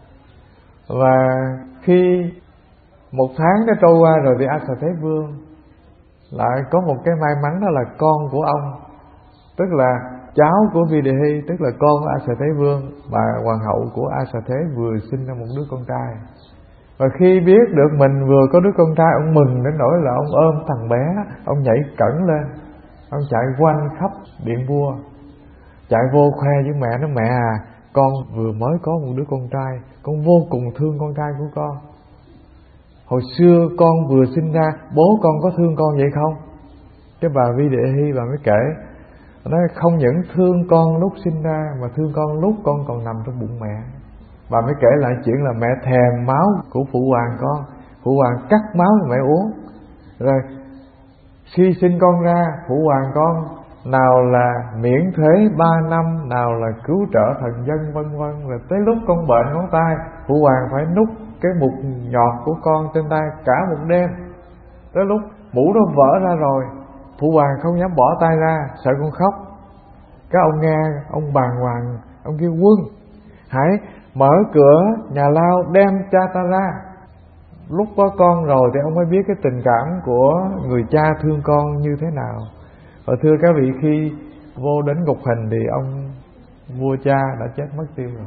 Và khi một tháng đã trôi qua rồi thì A Xà Thế Vương lại có một cái may mắn, đó là con của ông, tức là cháu của Vi Đề Hy, tức là con của A Xà Thế Vương, bà hoàng hậu của A Xà Thế vừa sinh ra một đứa con trai. Và khi biết được mình vừa có đứa con trai, ông mừng đến nỗi là ông ôm thằng bé, ông nhảy cẫng lên, ông chạy quanh khắp điện vua, chạy vô khoe với mẹ, nói mẹ à, con vừa mới có một đứa con trai, con vô cùng thương con trai của con. Hồi xưa con vừa sinh ra, bố con có thương con vậy không? Cái bà Vi Đề Hy bà mới kể, nói không những thương con lúc sinh ra mà thương con lúc con còn nằm trong bụng mẹ. Bà mới kể lại chuyện là mẹ thèm máu của phụ hoàng con, phụ hoàng cắt máu cho mẹ uống. Rồi khi sinh con ra, phụ hoàng con nào là miễn thuế ba năm, nào là cứu trợ thần dân vân vân. Rồi tới lúc con bệnh ngón tay, phụ hoàng phải nút cái mục nhọt của con trên tay cả một đêm. Tới lúc mũ nó vỡ ra rồi, phụ hoàng không dám bỏ tay ra, sợ con khóc. Các ông nghe, ông bàng hoàng, ông kêu quân hãy mở cửa nhà lao đem cha ta ra. Lúc có con rồi thì ông mới biết cái tình cảm của người cha thương con như thế nào. Và thưa các vị, khi vô đến ngục hình thì ông vua cha đã chết mất tiêu rồi.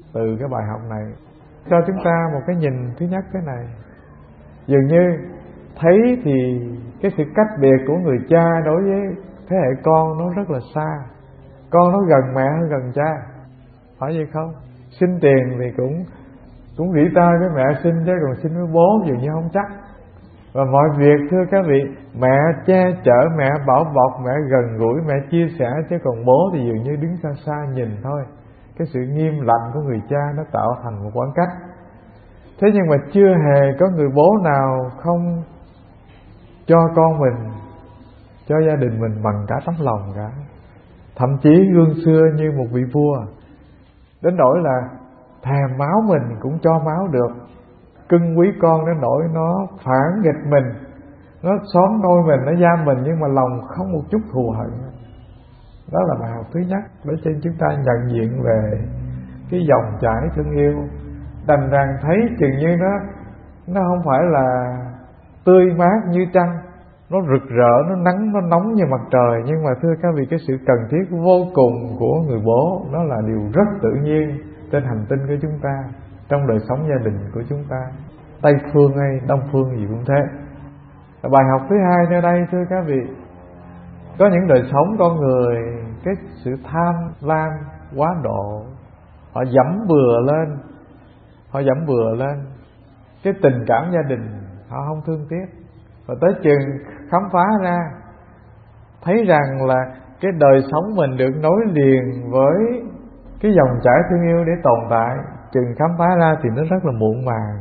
từ cái bài học này cho chúng ta một cái nhìn thứ nhất thế này. Dường như thấy thì cái sự cách biệt của người cha đối với thế hệ con nó rất là xa. Con nó gần mẹ hơn gần cha, phải vậy không? Xin tiền thì cũng cũng rỉ tai với mẹ xin, chứ còn xin với bố dường như không chắc. Và mọi việc thưa các vị, mẹ che chở, mẹ bảo bọc, mẹ gần gũi, mẹ chia sẻ, chứ còn bố thì dường như đứng xa xa nhìn thôi. Cái sự nghiêm lạnh của người cha nó tạo thành một khoảng cách. Thế nhưng mà chưa hề có người bố nào không cho con mình, cho gia đình mình bằng cả tấm lòng cả. Thậm chí gương xưa như một vị vua, đến nỗi là thèm máu mình cũng cho máu được, cưng quý con đến nỗi nó phản nghịch mình, nó xóm nôi mình, nó giam mình, nhưng mà lòng không một chút thù hận. Đó là bài học thứ nhất để cho chúng ta nhận diện về cái dòng chảy thương yêu. Đành rằng thấy chừng như nó nó không phải là tươi mát như trăng, nó rực rỡ, nó nắng, nó nóng như mặt trời, nhưng mà thưa các vị, cái sự cần thiết vô cùng của người bố nó là điều rất tự nhiên trên hành tinh của chúng ta, trong đời sống gia đình của chúng ta, Tây phương hay Đông phương gì cũng thế. Bài học thứ hai nơi đây thưa các vị, có những đời sống con người, cái sự tham lam quá độ, họ dẫm bừa lên, họ dẫm bừa lên cái tình cảm gia đình, họ không thương tiếc. Và tới chừng khám phá ra, thấy rằng là cái đời sống mình được nối liền với cái dòng chảy thương yêu để tồn tại, chừng khám phá ra thì nó rất là muộn màng.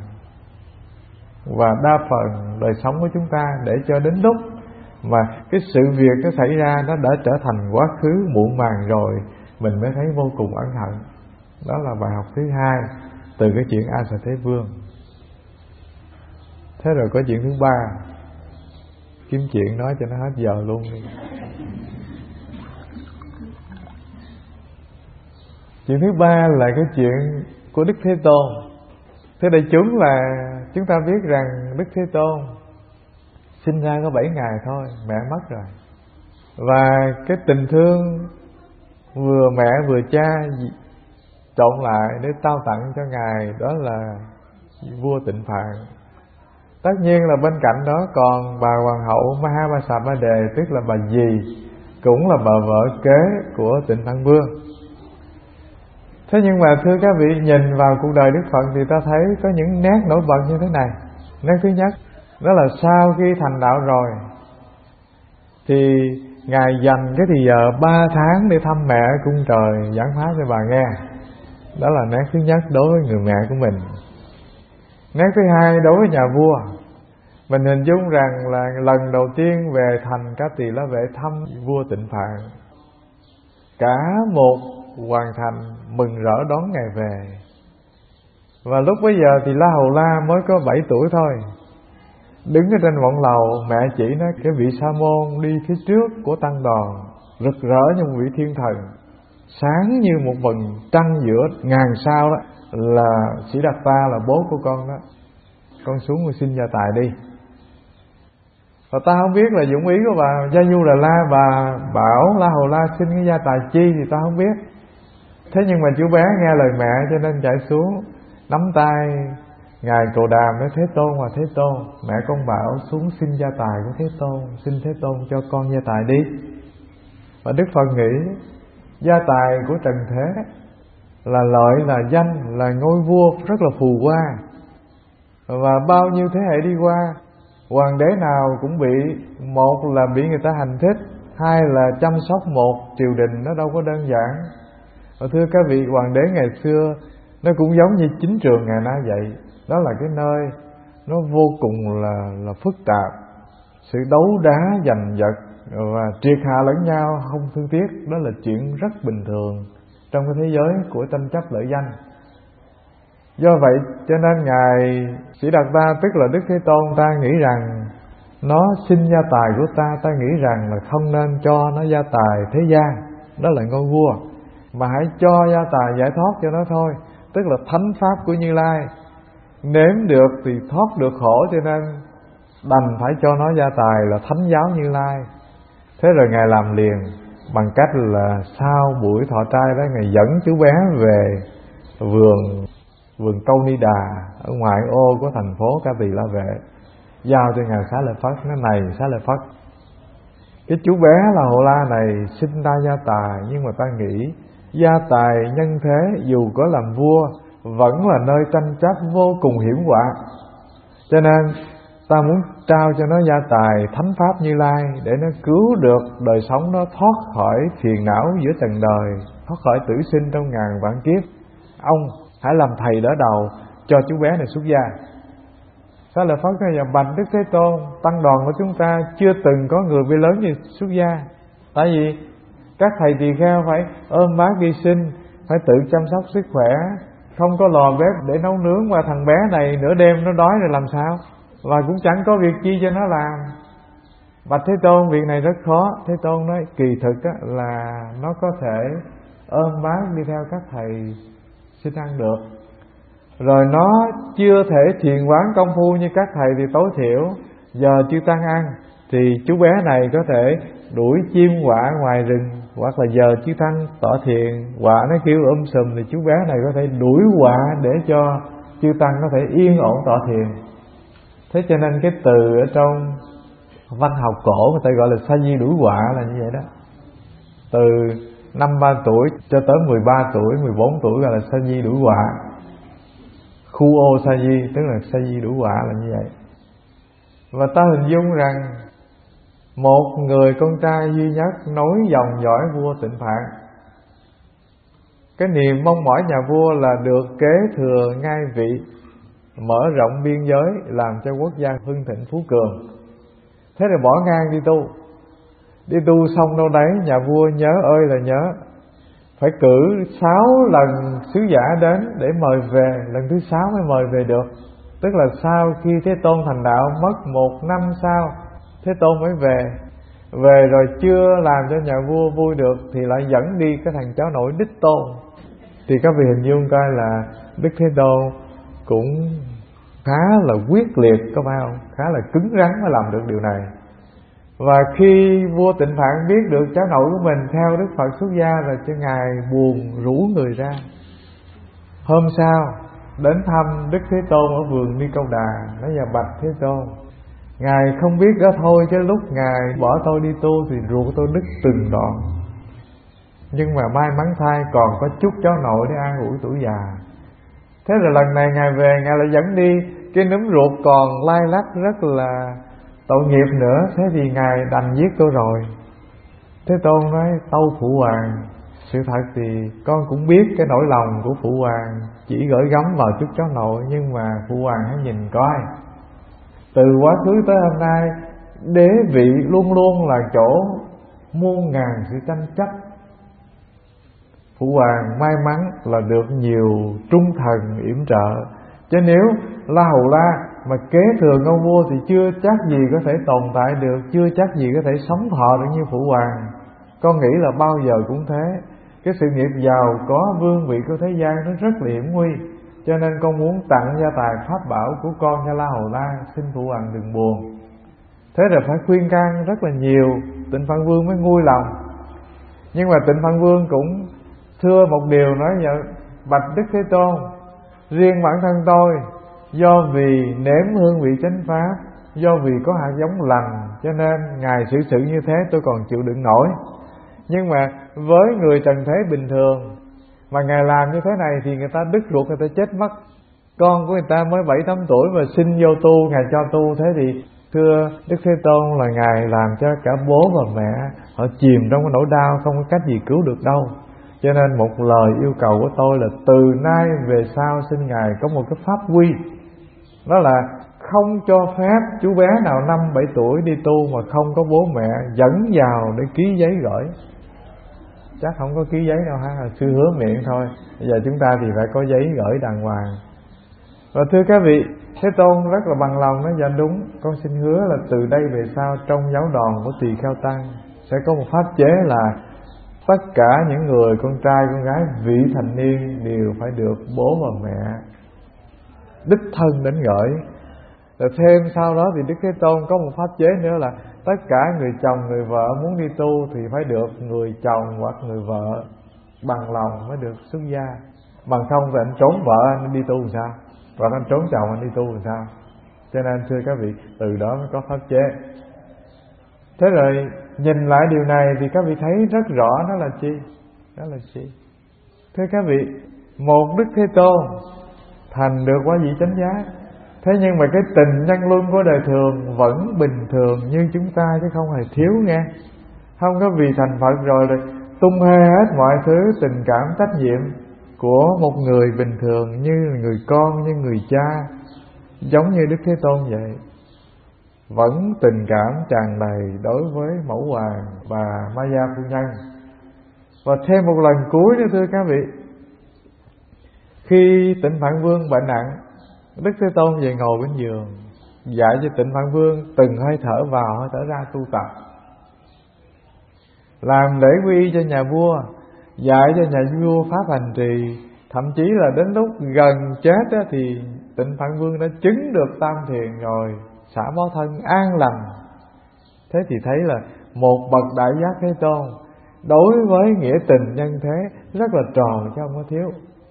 Và đa phần đời sống của chúng ta để cho đến lúc mà cái sự việc nó xảy ra, nó đã trở thành quá khứ muộn màng rồi, mình mới thấy vô cùng ân hận. Đó là bài học thứ hai từ cái chuyện A Xà Thế Vương. Thế rồi có chuyện thứ ba, kiếm chuyện nói cho nó hết giờ luôn đi. Chuyện thứ ba là cái chuyện của Đức Thế Tôn. Thưa đại chúng, là chúng ta biết rằng Đức Thế Tôn sinh ra có bảy ngày thôi, mẹ mất rồi. Và cái tình thương vừa mẹ vừa cha trộn lại để trao tặng cho Ngài, đó là vua Tịnh Phạn. Tất nhiên là bên cạnh đó còn bà hoàng hậu Mahabasabade, tức là bà dì, cũng là bà vợ kế của Tịnh Phạn Vương. Thế nhưng mà thưa các vị, nhìn vào cuộc đời Đức Phật thì ta thấy có những nét nổi bật như thế này. Nét thứ nhất, đó là sau khi thành đạo rồi thì Ngài dành cái thì giờ ba tháng để thăm mẹ cung trời, giảng pháp cho bà nghe. Đó là nét thứ nhất đối với người mẹ của mình. Nét thứ hai, đối với nhà vua, mình hình dung rằng là lần đầu tiên về thành Ca Tỳ La Vệ thăm vua Tịnh Phạn, cả một hoàng thành mừng rỡ đón Ngài về. Và lúc bấy giờ thì La Hầu La mới có bảy tuổi thôi, đứng ở trên vọng lầu, mẹ chỉ nói cái vị Sa môn đi phía trước của tăng đoàn, rực rỡ như một vị thiên thần, sáng như một vầng trăng giữa ngàn sao, đó là Sĩ Đạt Ta, là bố của con đó. Con xuống rồi xin gia tài đi. Và ta không biết là dụng ý của bà Gia Du Đà La, bà bảo La Hầu La xin cái gia tài chi thì ta không biết. Thế nhưng mà chú bé nghe lời mẹ cho nên chạy xuống, nắm tay Ngài Cồ Đàm nói: Thế Tôn và Thế Tôn, mẹ con bảo xuống xin gia tài của Thế Tôn, xin Thế Tôn cho con gia tài đi. Và Đức Phật nghĩ gia tài của trần thế là lợi, là danh, là ngôi vua rất là phù hoa. Và bao nhiêu thế hệ đi qua, hoàng đế nào cũng bị, một là bị người ta hành thích, hai là chăm sóc một triều đình nó đâu có đơn giản. Và thưa các vị, hoàng đế ngày xưa nó cũng giống như chính trường ngày nay vậy. Đó là cái nơi nó vô cùng là, là phức tạp, sự đấu đá giành giật và triệt hạ lẫn nhau không thương tiếc, đó là chuyện rất bình thường trong cái thế giới của tranh chấp lợi danh. Do vậy cho nên Ngài Sĩ Đạt Ta, tức là Đức Thế Tôn, ta nghĩ rằng nó xin gia tài của ta, ta nghĩ rằng là không nên cho nó gia tài thế gian, đó là ngôi vua, mà hãy cho gia tài giải thoát cho nó thôi, tức là thánh pháp của Như Lai. Nếm được thì thoát được khổ, cho nên đành phải cho nó gia tài là thánh giáo Như Lai. Thế rồi Ngài làm liền bằng cách là sau buổi thọ trai đó, Ngài dẫn chú bé về vườn vườn Câu Ni Đà ở ngoại ô của thành phố Ca Tỳ La Vệ, giao cho ngài Xá Lợi Phất. Nói này Xá Lợi Phất, cái chú bé La Hầu La này sinh ra gia tài, nhưng mà ta nghĩ gia tài nhân thế dù có làm vua vẫn là nơi tranh chấp vô cùng hiểm họa, cho nên ta muốn trao cho nó gia tài thánh pháp Như Lai để nó cứu được đời sống nó thoát khỏi phiền não giữa trần đời, thoát khỏi tử sinh trong ngàn vạn kiếp. Ông hãy làm thầy đỡ đầu cho chú bé này xuất gia. Xá Lợi Phất nói: bạch Đức Thế Tôn, tăng đoàn của chúng ta chưa từng có người bị lớn như xuất gia. Tại vì các thầy tỳ kheo phải ôm bát đi sinh, phải tự chăm sóc sức khỏe, không có lò bếp để nấu nướng, và thằng bé này nửa đêm nó đói rồi làm sao, và cũng chẳng có việc chi cho nó làm. Bạch Thế Tôn, việc này rất khó. Thế Tôn nói kỳ thực á, là nó có thể ôm bát đi theo các thầy xin ăn được, rồi nó chưa thể thiền quán công phu như các thầy thì tối thiểu giờ chưa tăng ăn thì chú bé này có thể đuổi chim quạ ngoài rừng, hoặc là giờ chư tăng tọa thiền quạ nó kêu um sùm thì chú bé này có thể đuổi quạ để cho chư tăng có thể yên ổn tọa thiền. Thế cho nên cái từ ở trong văn học cổ người ta gọi là sa di đuổi quạ là như vậy đó. Từ năm ba tuổi cho tới mười ba tuổi, mười bốn tuổi gọi là sa di đuổi quạ. Khu ô sa di tức là sa di đuổi quạ là như vậy. Và ta hình dung rằng một người con trai duy nhất nối dòng dõi vua Tịnh Phạn, cái niềm mong mỏi nhà vua là được kế thừa ngai vị, mở rộng biên giới, làm cho quốc gia hưng thịnh phú cường. Thế rồi bỏ ngang đi tu. Đi tu xong đâu đấy nhà vua nhớ ơi là nhớ, phải cử sáu lần sứ giả đến để mời về, lần thứ sáu mới mời về được. Tức là sau khi Thế Tôn thành đạo mất một năm sau Thế Tôn mới về. Về rồi chưa làm cho nhà vua vui được thì lại dẫn đi cái thằng cháu nội Đích Tôn. Thì các vị hình dung coi là Đức Thế Tôn cũng khá là quyết liệt, có phải không? Khá là cứng rắn mới làm được điều này. Và khi vua Tịnh Phạn biết được cháu nội của mình theo Đức Phật xuất gia rồi, cho ngài buồn rủ người ra. Hôm sau đến thăm Đức Thế Tôn ở vườn Ni Câu Đà, nói: dạ bạch Thế Tôn, ngài không biết đó thôi chứ lúc ngài bỏ tôi đi tu thì ruột tôi đứt từng đoạn, nhưng mà may mắn thay còn có chút cháu nội để an ủi tuổi già. Thế rồi lần này ngài về, ngài lại dẫn đi cái núm ruột còn lai lắc rất là tội nghiệp nữa. Thế thì ngài đành giết tôi rồi. Thế Tôn nói: tâu phụ hoàng, sự thật thì con cũng biết cái nỗi lòng của phụ hoàng chỉ gửi gắm vào chút cháu nội, nhưng mà phụ hoàng hãy nhìn coi, từ quá khứ tới hôm nay, đế vị luôn luôn là chỗ muôn ngàn sự tranh chấp. Phụ hoàng may mắn là được nhiều trung thần yểm trợ, chứ nếu La Hầu La mà kế thừa ngôi vua thì chưa chắc gì có thể tồn tại được, chưa chắc gì có thể sống thọ được như phụ hoàng. Con nghĩ là bao giờ cũng thế. Cái sự nghiệp giàu có vương vị của thế gian nó rất là hiểm nguy, cho nên con muốn tặng gia tài pháp bảo của con cho La Hầu La, xin phụ hoàng đừng buồn. Thế rồi phải khuyên can rất là nhiều, Tịnh Phạn Vương mới nguôi lòng. Nhưng mà Tịnh Phạn Vương cũng thưa một điều, nói: dạ bạch Đức Thế Tôn, riêng bản thân tôi do vì nếm hương vị chánh pháp, do vì có hạt giống lành, cho nên ngài xử sự như thế tôi còn chịu đựng nổi. Nhưng mà với người trần thế bình thường mà ngài làm như thế này thì người ta đứt ruột, người ta chết mất. Con của người ta mới bảy tám tuổi mà xin vô tu, ngài cho tu. Thế thì thưa Đức Thế Tôn là ngài làm cho cả bố và mẹ họ chìm trong cái nỗi đau, không có cách gì cứu được đâu. Cho nên một lời yêu cầu của tôi là từ nay về sau xin ngài có một cái pháp quy, đó là không cho phép chú bé nào năm bảy tuổi đi tu mà không có bố mẹ dẫn vào để ký giấy gửi. Chắc không có ký giấy đâu ha, là sư hứa miệng thôi. Bây giờ chúng ta thì phải có giấy gửi đàng hoàng. Và thưa các vị, Thế Tôn rất là bằng lòng nói: dạ đúng, con xin hứa là từ đây về sau trong giáo đoàn của Tỳ Kheo Tăng sẽ có một pháp chế là tất cả những người con trai con gái vị thành niên đều phải được bố và mẹ đích thân đến gửi. Rồi thêm sau đó thì Đức Thế Tôn có một pháp chế nữa là tất cả người chồng người vợ muốn đi tu thì phải được người chồng hoặc người vợ bằng lòng mới được xuất gia. Bằng không thì anh trốn vợ anh đi tu làm sao, và anh trốn chồng anh đi tu làm sao. Cho nên thưa các vị, từ đó mới có pháp chế. Thế rồi nhìn lại điều này thì các vị thấy rất rõ đó là chi? Đó là chi? Thưa các vị, một Đức Thế Tôn thành được quả vị chánh giác, thế nhưng mà cái tình nhân luân của đời thường vẫn bình thường như chúng ta chứ không hề thiếu nghe. Không có vì thành Phật rồi là tung hê hết mọi thứ tình cảm trách nhiệm của một người bình thường, như người con, như người cha, giống như Đức Thế Tôn vậy. Vẫn tình cảm tràn đầy đối với Mẫu Hoàng và Maya phu nhân. Và thêm một lần cuối nữa thưa các vị, khi Tịnh Phạn Vương bệnh nặng, Đức Thế Tôn về ngồi bên giường dạy cho Tịnh Phạn Vương từng hơi thở vào hơi thở ra tu tập, làm lễ quy y cho nhà vua, dạy cho nhà vua pháp hành trì. Thậm chí là đến lúc gần chết đó, thì Tịnh Phạn Vương đã chứng được tam thiền rồi, xả báo thân an lành. Thế thì thấy là một bậc đại giác Thế Tôn đối với nghĩa tình nhân thế rất là tròn chứ không có thiếu.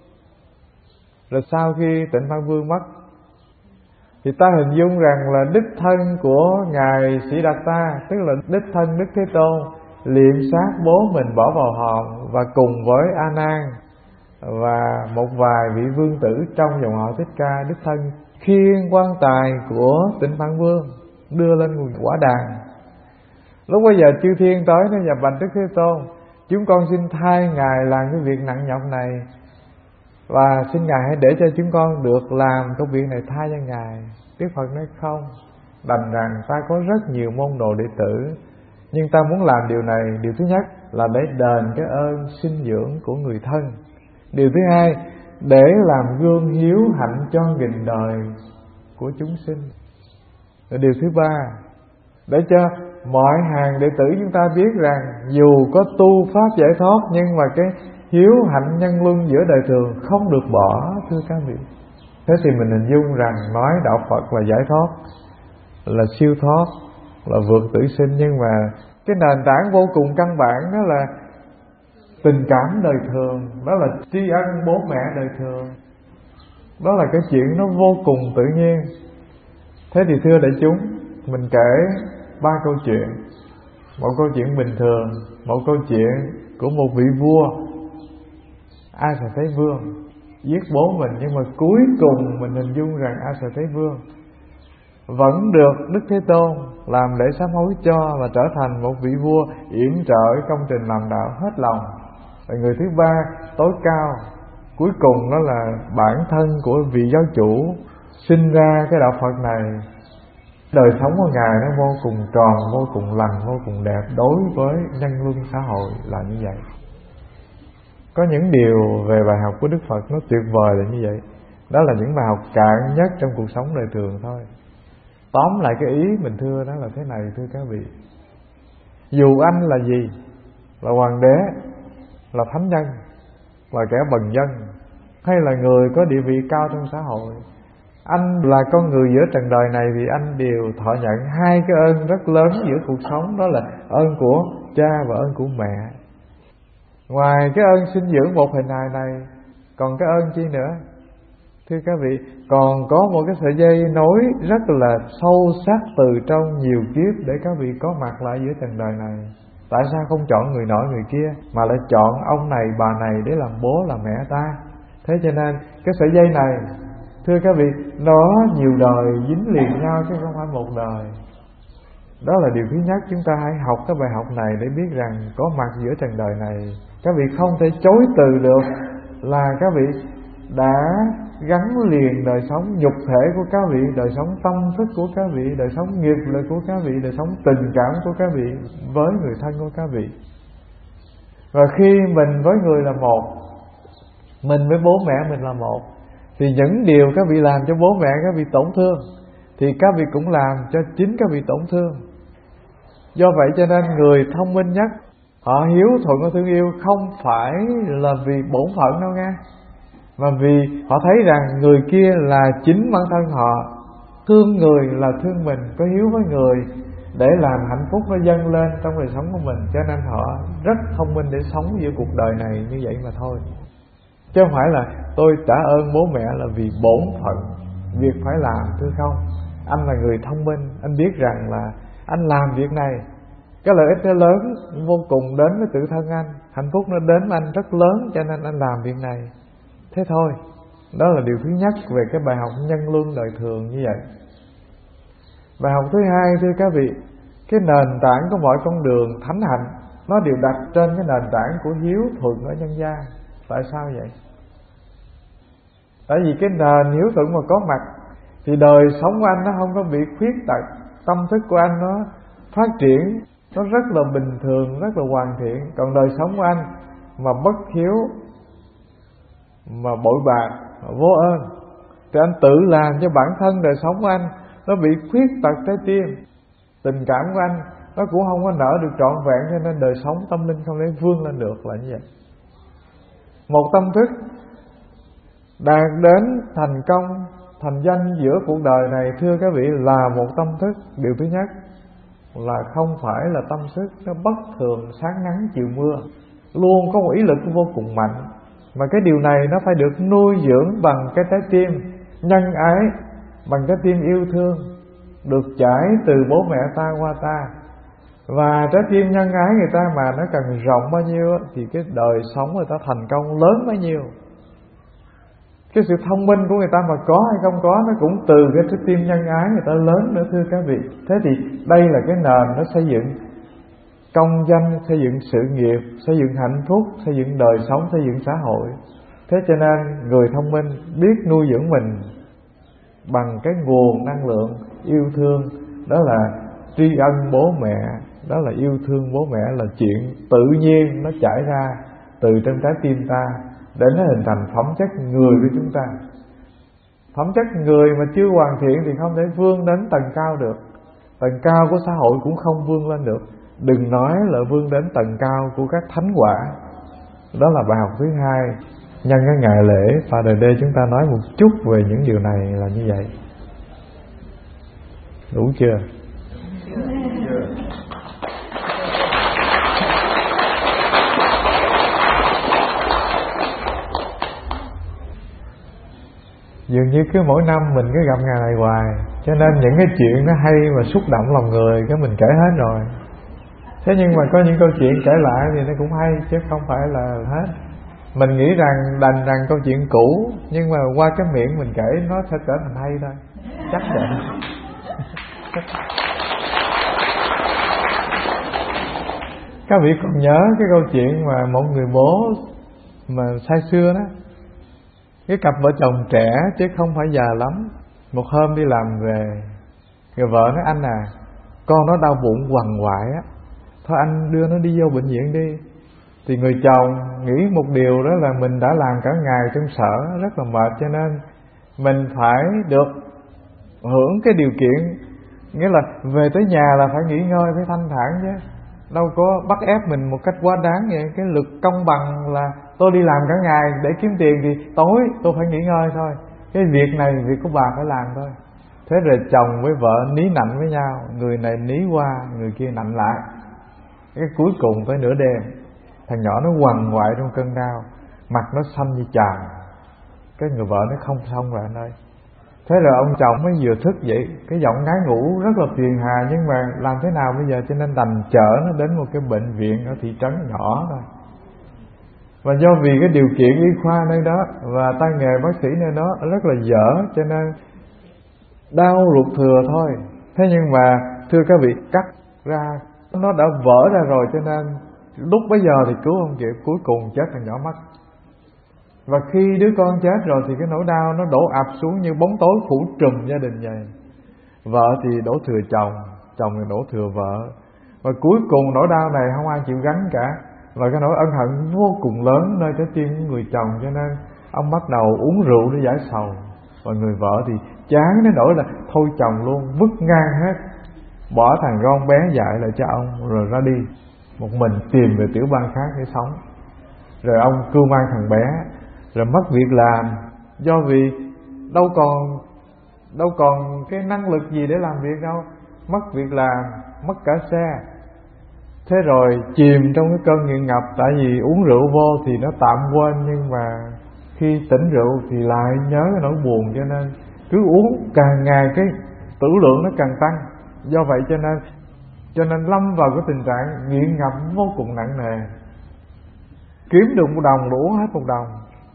Rồi sau khi Tịnh Phạn Vương mất thì ta hình dung rằng là đích thân của Ngài Sĩ Đạt Ta, tức là đích thân Đức Thế Tôn, liệm xác bố mình bỏ vào hòm, và cùng với A Nan và một vài vị vương tử trong dòng họ Thích Ca, đích thân khiêng quan tài của Tịnh Phạn Vương đưa lên quả đàn. Lúc bây giờ chư thiên tới nó và bạch Đức Thế Tôn, chúng con xin thay Ngài làm cái việc nặng nhọc này, và xin Ngài hãy để cho chúng con được làm công việc này thay cho Ngài. Đức Phật nói không, đành rằng ta có rất nhiều môn đồ đệ tử, nhưng ta muốn làm điều này. Điều thứ nhất là để đền cái ơn sinh dưỡng của người thân. Điều thứ hai, để làm gương hiếu hạnh cho nghìn đời của chúng sinh. Và điều thứ ba, để cho mọi hàng đệ tử chúng ta biết rằng dù có tu pháp giải thoát, nhưng mà cái hiếu hạnh nhân luân giữa đời thường không được bỏ, thưa các vị. Thế thì mình hình dung rằng nói đạo Phật là giải thoát, là siêu thoát, là vượt tử sinh, nhưng mà cái nền tảng vô cùng căn bản đó là tình cảm đời thường, đó là tri ân bố mẹ đời thường. Đó là cái chuyện nó vô cùng tự nhiên. Thế thì thưa đại chúng, mình kể ba câu chuyện. Một câu chuyện bình thường, một câu chuyện của một vị vua A Xà Thế Vương giết bố mình, nhưng mà cuối cùng mình hình dung rằng A Xà Thế Vương vẫn được Đức Thế Tôn làm lễ sám hối cho, và trở thành một vị vua yểm trợ công trình làm đạo hết lòng. Và người thứ ba tối cao, cuối cùng đó là bản thân của vị giáo chủ sinh ra cái đạo Phật này. Đời sống của Ngài nó vô cùng tròn, vô cùng lành, vô cùng đẹp đối với nhân luân xã hội là như vậy. Có những điều về bài học của Đức Phật nó tuyệt vời là như vậy. Đó là những bài học cạn nhất trong cuộc sống đời thường thôi. Tóm lại cái ý mình thưa đó là thế này thưa các vị. Dù anh là gì, là hoàng đế, là thánh nhân, là kẻ bần dân, hay là người có địa vị cao trong xã hội, anh là con người giữa trần đời này, thì anh đều thọ nhận hai cái ơn rất lớn giữa cuộc sống. Đó là ơn của cha và ơn của mẹ. Ngoài cái ơn sinh dưỡng một hình hài này, còn cái ơn chi nữa? Thưa các vị, còn có một cái sợi dây nối rất là sâu sắc từ trong nhiều kiếp để các vị có mặt lại giữa trần đời này. Tại sao không chọn người nọ người kia, mà lại chọn ông này bà này để làm bố làm mẹ ta? Thế cho nên cái sợi dây này, thưa các vị, nó nhiều đời dính liền nhau chứ không phải một đời. Đó là điều thứ nhất. Chúng ta hãy học cái bài học này để biết rằng có mặt giữa trần đời này, các vị không thể chối từ được là các vị đã gắn liền đời sống nhục thể của các vị, đời sống tâm thức của các vị, đời sống nghiệp lực của các vị, đời sống tình cảm của các vị với người thân của các vị. Và khi mình với người là một, mình với bố mẹ mình là một, thì những điều các vị làm cho bố mẹ các vị tổn thương thì các vị cũng làm cho chính các vị tổn thương. Do vậy cho nên người thông minh nhất, họ hiếu thuận và thương yêu không phải là vì bổn phận đâu nghe, mà vì họ thấy rằng người kia là chính bản thân họ. Thương người là thương mình, có hiếu với người để làm hạnh phúc nó dâng lên trong đời sống của mình. Cho nên họ rất thông minh để sống giữa cuộc đời này như vậy mà thôi. chứ không phải là tôi trả ơn bố mẹ là vì bổn phận việc phải làm, thưa không. Anh là người thông minh, anh biết rằng là anh làm việc này, cái lợi ích nó lớn vô cùng đến với tự thân anh, hạnh phúc nó đến với anh rất lớn, cho nên anh làm việc này. Thế thôi. Đó là điều thứ nhất về cái bài học nhân luân đời thường như vậy. Bài học thứ hai, thưa các vị, cái nền tảng của mọi con đường thánh hạnh nó đều đặt trên cái nền tảng của hiếu thuận ở nhân gian. Tại sao vậy? Tại vì cái nền hiếu thuận mà có mặt thì đời sống của anh nó không có bị khuyết tật, tâm thức của anh nó phát triển, nó rất là bình thường, rất là hoàn thiện. Còn đời sống của anh mà bất hiếu, mà bội bạc, mà vô ơn, thì anh tự làm cho bản thân đời sống của anh nó bị khuyết tật trái tim. Tình cảm của anh nó cũng không có nở được trọn vẹn, cho nên đời sống tâm linh không thể vươn lên được, là như vậy. Một tâm thức đạt đến thành công, thành danh giữa cuộc đời này, thưa các vị, là một tâm thức. Điều thứ nhất là không phải là tâm thức nó bất thường, sáng nắng chiều mưa, luôn có một ý lực vô cùng mạnh. Mà cái điều này nó phải được nuôi dưỡng bằng cái trái tim nhân ái, bằng cái tim yêu thương, được trải từ bố mẹ ta qua ta. Và trái tim nhân ái người ta mà nó càng rộng bao nhiêu thì cái đời sống người ta thành công lớn bấy nhiêu. Cái sự thông minh của người ta mà có hay không có, nó cũng từ cái trái tim nhân ái người ta lớn nữa, thưa các vị. Thế thì đây là cái nền nó xây dựng công danh, xây dựng sự nghiệp, xây dựng hạnh phúc, xây dựng đời sống, xây dựng xã hội. Thế cho nên người thông minh biết nuôi dưỡng mình bằng cái nguồn năng lượng yêu thương, đó là tri ân bố mẹ, đó là yêu thương bố mẹ, là chuyện tự nhiên nó chảy ra từ trong trái tim ta để nó hình thành phẩm chất người của chúng ta. Phẩm chất người mà chưa hoàn thiện thì không thể vươn đến tầng cao được, tầng cao của xã hội cũng không vươn lên được, đừng nói là vươn đến tầng cao của các thánh quả. Đó là bài học thứ hai. Nhân cái ngày lễ Father Day chúng ta nói một chút về những điều này là như vậy. Đủ chưa? Dường như cứ mỗi năm mình cứ gặp ngày này hoài, cho nên những cái chuyện nó hay và xúc động lòng người cái mình kể hết rồi. Thế nhưng mà có những câu chuyện kể lại thì nó cũng hay, chứ không phải là hết. Mình nghĩ rằng đành rằng câu chuyện cũ, nhưng mà qua cái miệng mình kể nó sẽ trở thành hay thôi. Chắc vậy. Các vị còn nhớ cái câu chuyện mà một người bố mà say xưa đó, cái cặp vợ chồng trẻ chứ không phải già lắm, một hôm đi làm về, người vợ nói: anh à, con nó đau bụng quằn quại á, thôi anh đưa nó đi vô bệnh viện đi. Thì người chồng nghĩ một điều đó là mình đã làm cả ngày trong sở rất là mệt, cho nên mình phải được hưởng cái điều kiện, nghĩa là về tới nhà là phải nghỉ ngơi, phải thanh thản chứ, đâu có bắt ép mình một cách quá đáng vậy. Cái luật công bằng là tôi đi làm cả ngày để kiếm tiền thì tối tôi phải nghỉ ngơi thôi, cái việc này việc của bà phải làm thôi. Thế rồi chồng với vợ ní nạnh với nhau, người này ní qua người kia nạnh lại. Cái cuối cùng tới nửa đêm, thằng nhỏ nó quằn quại trong cơn đau, mặt nó xanh như chàm. Cái người vợ nó không xong rồi anh ơi. Thế rồi ông chồng mới vừa thức dậy, cái giọng ngái ngủ rất là phiền hà, nhưng mà làm thế nào bây giờ, cho nên đành chở nó đến một cái bệnh viện ở thị trấn nhỏ thôi. Và do vì cái điều kiện y khoa nơi đó và tay nghề bác sĩ nơi đó rất là dở, cho nên đau ruột thừa thôi. Thế nhưng mà thưa các vị, cắt ra nó đã vỡ ra rồi, cho nên lúc bấy giờ thì cứu không kịp, cuối cùng chết thằng nhỏ mất. Và khi đứa con chết rồi thì cái nỗi đau nó đổ ập xuống như bóng tối phủ trùm gia đình vậy. Vợ thì đổ thừa chồng, chồng thì đổ thừa vợ. Và cuối cùng nỗi đau này không ai chịu gánh cả. Và cái nỗi ân hận vô cùng lớn nơi trái tim của người chồng, cho nên ông bắt đầu uống rượu để giải sầu. Và người vợ thì chán đến nỗi là thôi chồng luôn, vứt ngang hết, bỏ thằng con bé dại lại cho ông rồi ra đi, một mình tìm về tiểu bang khác để sống. Rồi ông cưu mang thằng bé, rồi mất việc làm, do vì đâu còn đâu còn cái năng lực gì để làm việc đâu, mất việc làm, mất cả xe. Thế rồi chìm trong cái cơn nghiện ngập, tại vì uống rượu vô thì nó tạm quên, nhưng mà khi tỉnh rượu thì lại nhớ cái nỗi buồn, cho nên cứ uống càng ngày cái tử lượng nó càng tăng. Do vậy cho nên cho nên lâm vào cái tình trạng nghiện ngập vô cùng nặng nề. Kiếm được một đồng đủ hết một đồng.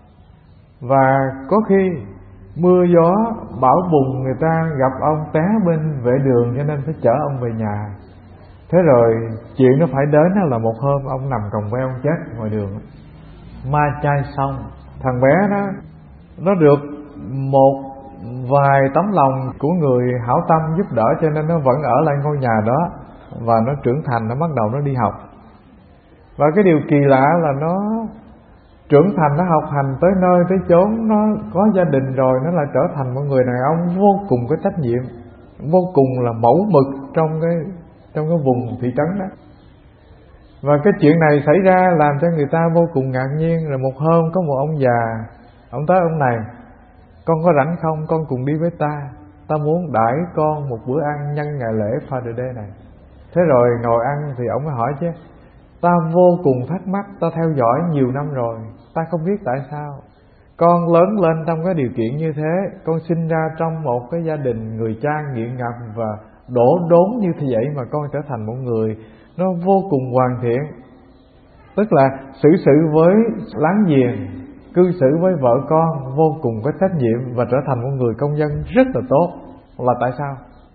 Và có khi mưa gió bão bùng, người ta gặp ông té bên vệ đường cho nên phải chở ông về nhà. Thế rồi chuyện nó phải đến là một hôm ông nằm còng queo ông chết ngoài đường. Ma chay xong, thằng bé đó nó được một vài tấm lòng của người hảo tâm giúp đỡ, cho nên nó vẫn ở lại ngôi nhà đó. Và nó trưởng thành, nó bắt đầu nó đi học. Và cái điều kỳ lạ là nó trưởng thành, nó học hành tới nơi tới chốn, nó có gia đình rồi, nó lại trở thành một người đàn ông vô cùng có trách nhiệm, vô cùng là mẫu mực trong cái trong cái vùng thị trấn đó. Và cái chuyện này xảy ra làm cho người ta vô cùng ngạc nhiên. Rồi một hôm có một ông già, ông tới ông này: con có rảnh không, con cùng đi với ta, ta muốn đãi con một bữa ăn nhân ngày lễ Father Day này. Thế rồi ngồi ăn thì ông mới hỏi chứ: ta vô cùng thắc mắc, ta theo dõi nhiều năm rồi, ta không biết tại sao con lớn lên trong cái điều kiện như thế. Con sinh ra trong một cái gia đình người cha nghiện ngập và đổ đốn như thế vậy, mà con trở thành một người nó vô cùng hoàn thiện. Tức là xử sự với láng giềng, cư xử với vợ con vô cùng có trách nhiệm, và trở thành một người công dân rất là tốt. Là tại sao?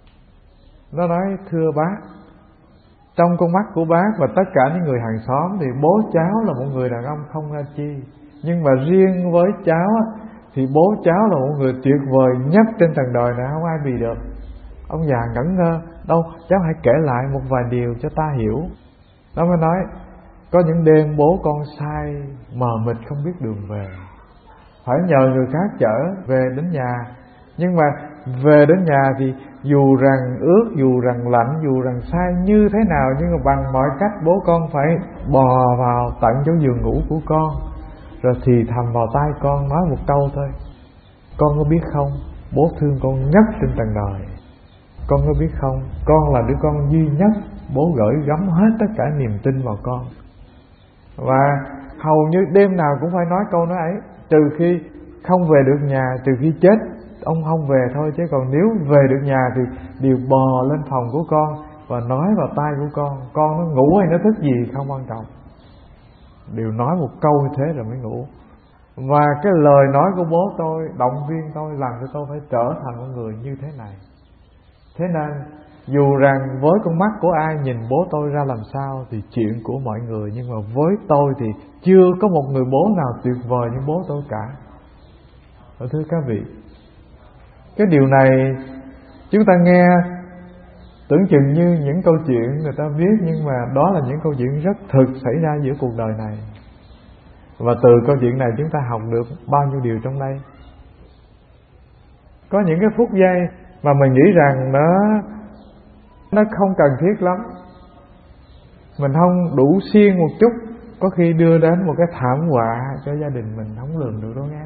Nó nói: thưa bác, trong con mắt của bác và tất cả những người hàng xóm thì bố cháu là một người đàn ông không ra chi. Nhưng mà riêng với cháu thì bố cháu là một người tuyệt vời nhất trên trần đời này, không ai bì được. Ông già ngẩn ngơ: đâu, cháu hãy kể lại một vài điều cho ta hiểu. Nó mới nói: có những đêm bố con sai mờ mịt không biết đường về, phải nhờ người khác chở về đến nhà. Nhưng mà về đến nhà thì dù rằng ướt, dù rằng lạnh, dù rằng sai như thế nào, nhưng mà bằng mọi cách bố con phải bò vào tận chỗ giường ngủ của con, rồi thì thầm vào tai con nói một câu thôi: con có biết không, bố thương con nhất trên trần đời. Con có biết không, con là đứa con duy nhất bố gửi gắm hết tất cả niềm tin vào con. Và hầu như đêm nào cũng phải nói câu nói ấy, trừ khi không về được nhà, trừ khi chết ông không về thôi. Chứ còn nếu về được nhà thì đều bò lên phòng của con và nói vào tai của con. Con nó ngủ hay nó thức gì không quan trọng, đều nói một câu như thế rồi mới ngủ. Và cái lời nói của bố tôi động viên tôi, làm cho tôi phải trở thành một người như thế này. Thế nên dù rằng với con mắt của ai nhìn bố tôi ra làm sao thì chuyện của mọi người, nhưng mà với tôi thì chưa có một người bố nào tuyệt vời như bố tôi cả. Và thưa các vị, cái điều này chúng ta nghe tưởng chừng như những câu chuyện người ta viết, nhưng mà đó là những câu chuyện rất thực xảy ra giữa cuộc đời này. Và từ câu chuyện này chúng ta học được bao nhiêu điều trong đây. Có những cái phút giây mà mình nghĩ rằng nó nó không cần thiết lắm, mình không đủ siêng một chút, có khi đưa đến một cái thảm họa cho gia đình mình không lường được đâu nghe.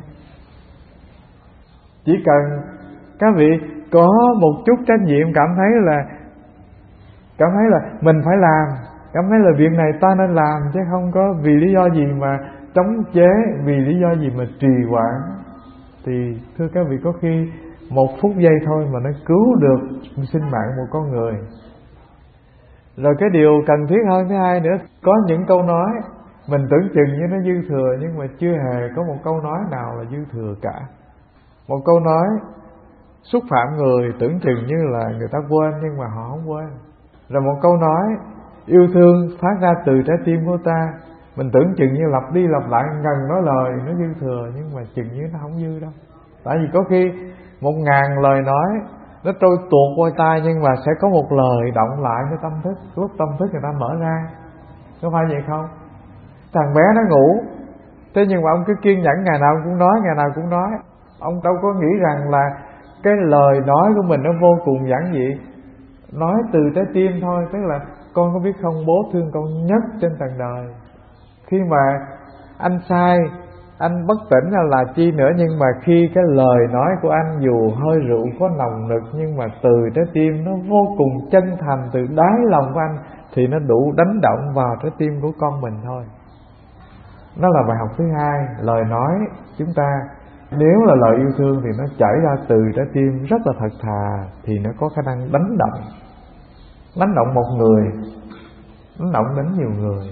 Chỉ cần các vị có một chút trách nhiệm, cảm thấy là cảm thấy là mình phải làm, cảm thấy là việc này ta nên làm, chứ không có vì lý do gì mà chống chế, vì lý do gì mà trì hoãn, thì thưa các vị, có khi một phút giây thôi mà nó cứu được sinh mạng một con người. Rồi cái điều cần thiết hơn thứ hai nữa, có những câu nói mình tưởng chừng như nó dư thừa, nhưng mà chưa hề có một câu nói nào là dư thừa cả. Một câu nói xúc phạm người tưởng chừng như là người ta quên, nhưng mà họ không quên. Rồi một câu nói yêu thương phát ra từ trái tim của ta, mình tưởng chừng như lặp đi lặp lại ngần nói lời nó dư thừa, nhưng mà chừng như nó không dư đâu. Tại vì có khi một ngàn lời nói nó trôi tuột qua tai, nhưng mà sẽ có một lời động lại cái tâm thức, lúc tâm thức người ta mở ra. Có phải vậy không? Thằng bé nó ngủ, thế nhưng mà ông cứ kiên nhẫn, ngày nào cũng nói, ngày nào cũng nói. Ông đâu có nghĩ rằng là cái lời nói của mình nó vô cùng giản dị, nói từ trái tim thôi. Tức là con có biết không, bố thương con nhất trên trần đời. Khi mà anh sai, anh bất tỉnh hay là chi nữa, nhưng mà khi cái lời nói của anh dù hơi rượu có nồng nực, nhưng mà từ trái tim nó vô cùng chân thành, từ đáy lòng của anh, thì nó đủ đánh động vào trái tim của con mình thôi. Nó là bài học thứ hai. Lời nói chúng ta nếu là lời yêu thương thì nó chảy ra từ trái tim rất là thật thà, thì nó có khả năng đánh động, đánh động một người, đánh động đến nhiều người.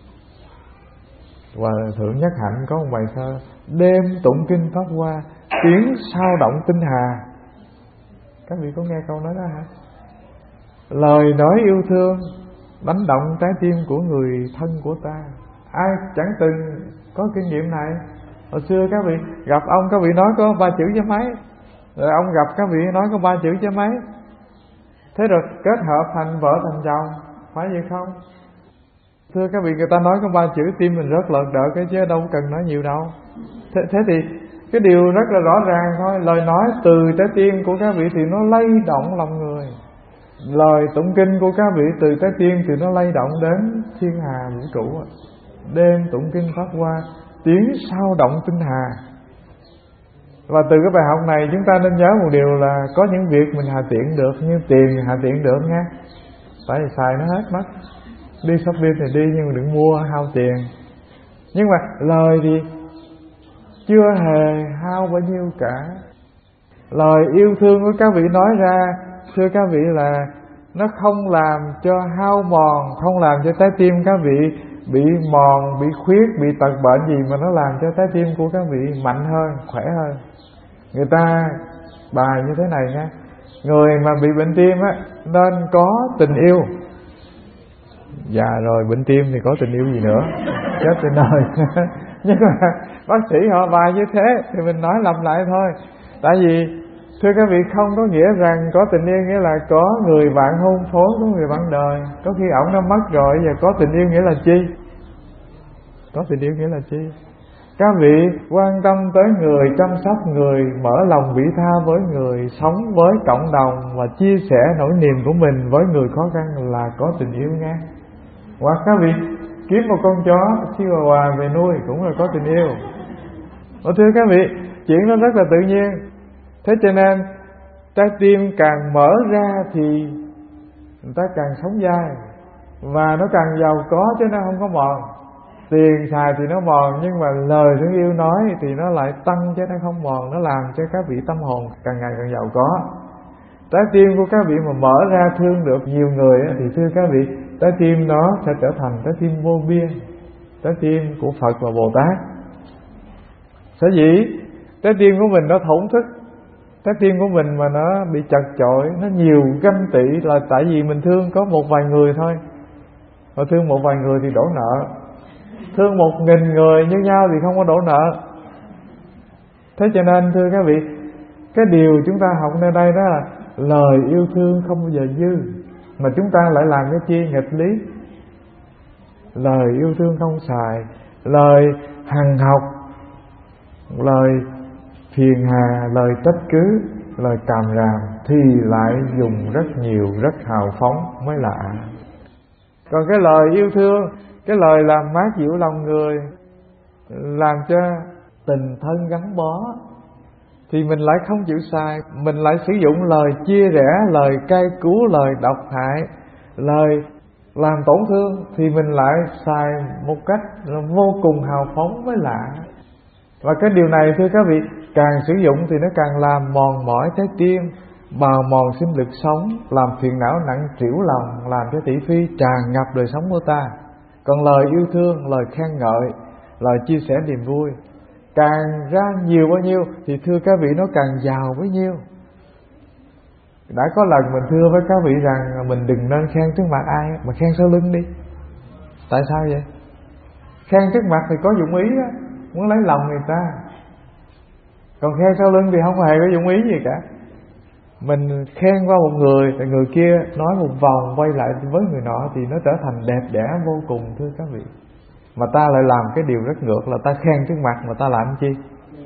Và Thượng Nhất Hạnh có một bài thơ: đêm tụng kinh Pháp Hoa, tiếng sao động tinh hà. Các vị có nghe câu nói đó hả? Lời nói yêu thương đánh động trái tim của người thân của ta. Ai chẳng từng có kinh nghiệm này. Hồi xưa các vị gặp ông, các vị nói có ba chữ chứ mấy, rồi ông gặp các vị nói có ba chữ chứ mấy. Thế rồi kết hợp thành vợ thành chồng, phải vậy không? Thưa các vị, người ta nói có ba chữ tim mình rất lợn đợt cái chứ đâu cần nói nhiều đâu. Thế, thế thì cái điều rất là rõ ràng thôi. Lời nói từ trái tim của các vị thì nó lay động lòng người. Lời tụng kinh của các vị từ trái tim thì nó lay động đến thiên hà vũ trụ. Đêm tụng kinh Pháp Hoa, tiếng sao động tinh hà. Và từ cái bài học này chúng ta nên nhớ một điều là có những việc mình hạ tiện được, nhưng tiền hạ tiện được nha. Tại vì xài nó hết mất. Đi shopping thì đi nhưng mà đừng mua hao tiền. Nhưng mà lời thì chưa hề hao bao nhiêu cả. Lời yêu thương của các vị nói ra, thưa các vị, là nó không làm cho hao mòn, không làm cho trái tim các vị bị mòn, bị khuyết, bị tật bệnh gì, mà nó làm cho trái tim của các vị mạnh hơn, khỏe hơn. Người ta bài như thế này nha: người mà bị bệnh tim á nên có tình yêu. Dạ rồi, bệnh tim thì có tình yêu gì nữa, chết trên đời. Nhưng mà bác sĩ họ bài như thế thì mình nói lặp lại thôi. Tại vì thưa các vị, không có nghĩa rằng có tình yêu nghĩa là có người bạn hôn phối, có người bạn đời. Có khi ổng đã mất rồi, giờ có tình yêu nghĩa là chi? Có tình yêu nghĩa là chi? Các vị quan tâm tới người, chăm sóc người, mở lòng vị tha với người, sống với cộng đồng và chia sẻ nỗi niềm của mình với người khó khăn là có tình yêu nha. Hoặc các vị kiếm một con chó Chihuahua về nuôi cũng là có tình yêu. Và thưa các vị, chuyện đó rất là tự nhiên. Thế cho nên trái tim càng mở ra thì người ta càng sống dai, và nó càng giàu có chứ nó không có mòn. Tiền xài thì nó mòn, nhưng mà lời thương yêu nói thì nó lại tăng chứ nó không mòn. Nó làm cho các vị tâm hồn càng ngày càng giàu có. Trái tim của các vị mà mở ra thương được nhiều người thì thưa các vị, trái tim nó sẽ trở thành trái tim vô biên, trái tim của Phật và Bồ Tát. Sở dĩ trái tim của mình nó thổn thức, trái tim của mình mà nó bị chật chội, nó nhiều ganh tị là tại vì mình thương có một vài người thôi. Mà thương một vài người thì đổ nợ, thương một nghìn người như nhau thì không có đổ nợ. Thế cho nên thưa các vị, cái điều chúng ta học nơi đây đó là lời yêu thương không bao giờ dư, mà chúng ta lại làm cái chi nghịch lý. Lời yêu thương không xài, lời hằng học, lời phiền hà, lời trách cứ, lời càm ràm thì lại dùng rất nhiều, rất hào phóng mới lạ. Còn cái lời yêu thương, cái lời làm mát dịu lòng người, làm cho tình thân gắn bó, thì mình lại không chịu xài. Mình lại sử dụng lời chia rẽ, lời cay cú, lời độc hại, lời làm tổn thương, thì mình lại xài một cách vô cùng hào phóng mới lạ. Và cái điều này thưa các vị, càng sử dụng thì nó càng làm mòn mỏi trái tim, bào mòn sinh lực sống, làm phiền não nặng trĩu lòng, làm cho thị phi tràn ngập đời sống của ta. Còn lời yêu thương, lời khen ngợi, lời chia sẻ niềm vui, càng ra nhiều bao nhiêu thì thưa các vị nó càng giàu bấy nhiêu. Đã có lần mình thưa với các vị rằng mình đừng nên khen trước mặt ai, mà khen sau lưng đi. Tại sao vậy? Khen trước mặt thì có dụng ý đó, muốn lấy lòng người ta. Còn khen sau lưng thì không hề có dụng ý gì cả. Mình khen qua một người thì người kia nói một vòng quay lại với người nọ thì nó trở thành đẹp đẽ vô cùng thưa các vị. Mà ta lại làm cái điều rất ngược là ta khen trước mặt mà ta làm chi?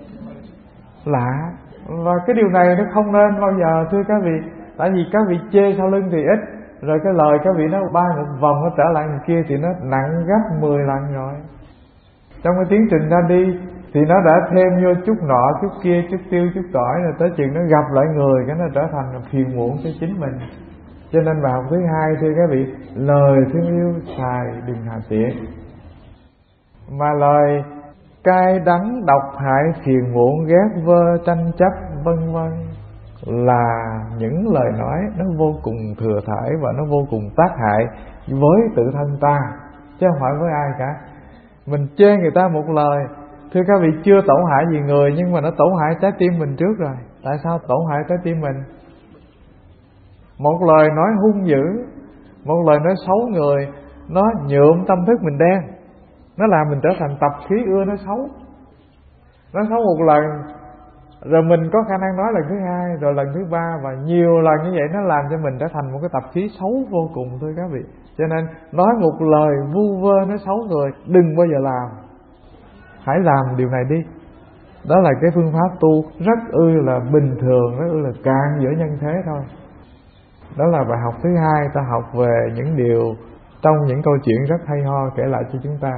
Lạ. Và cái điều này nó không nên bao giờ thưa các vị. Tại vì các vị chê sau lưng thì ít, rồi cái lời các vị nó bay một vòng nó trở lại người kia thì nó nặng gấp mười lần rồi. Trong cái tiến trình ra đi thì nó đã thêm vô chút nọ, chút kia, chút tiêu, chút tỏi, rồi tới chừng nó gặp lại người cái nó trở thành phiền muộn cho chính mình. Cho nên bài học thứ hai thưa các vị, lời thương yêu xài đừng hạ tiện. mà lời cay đắng độc hại phiền muộn ghét vơ tranh chấp vân vân là những lời nói nó vô cùng thừa thãi và nó vô cùng tác hại với tự thân ta, chứ không phải với ai cả. Mình chê người ta một lời, thưa các vị, chưa tổn hại gì người, nhưng mà nó tổn hại trái tim mình trước rồi. Tại sao tổn hại trái tim mình? Một lời nói hung dữ, một lời nói xấu người, nó nhuộm tâm thức mình đen, nó làm mình trở thành tập khí ưa nói xấu. Nói xấu một lần, rồi mình có khả năng nói lần thứ hai, rồi lần thứ ba, và nhiều lần như vậy nó làm cho mình trở thành một cái tập khí xấu vô cùng, thưa các vị. Cho nên nói một lời vu vơ nói xấu người, đừng bao giờ làm. Hãy làm điều này đi. Đó là cái phương pháp tu rất ư là bình thường, rất ư là cạn giữa nhân thế thôi. Đó là bài học thứ hai, ta học về những điều trong những câu chuyện rất hay ho kể lại cho chúng ta.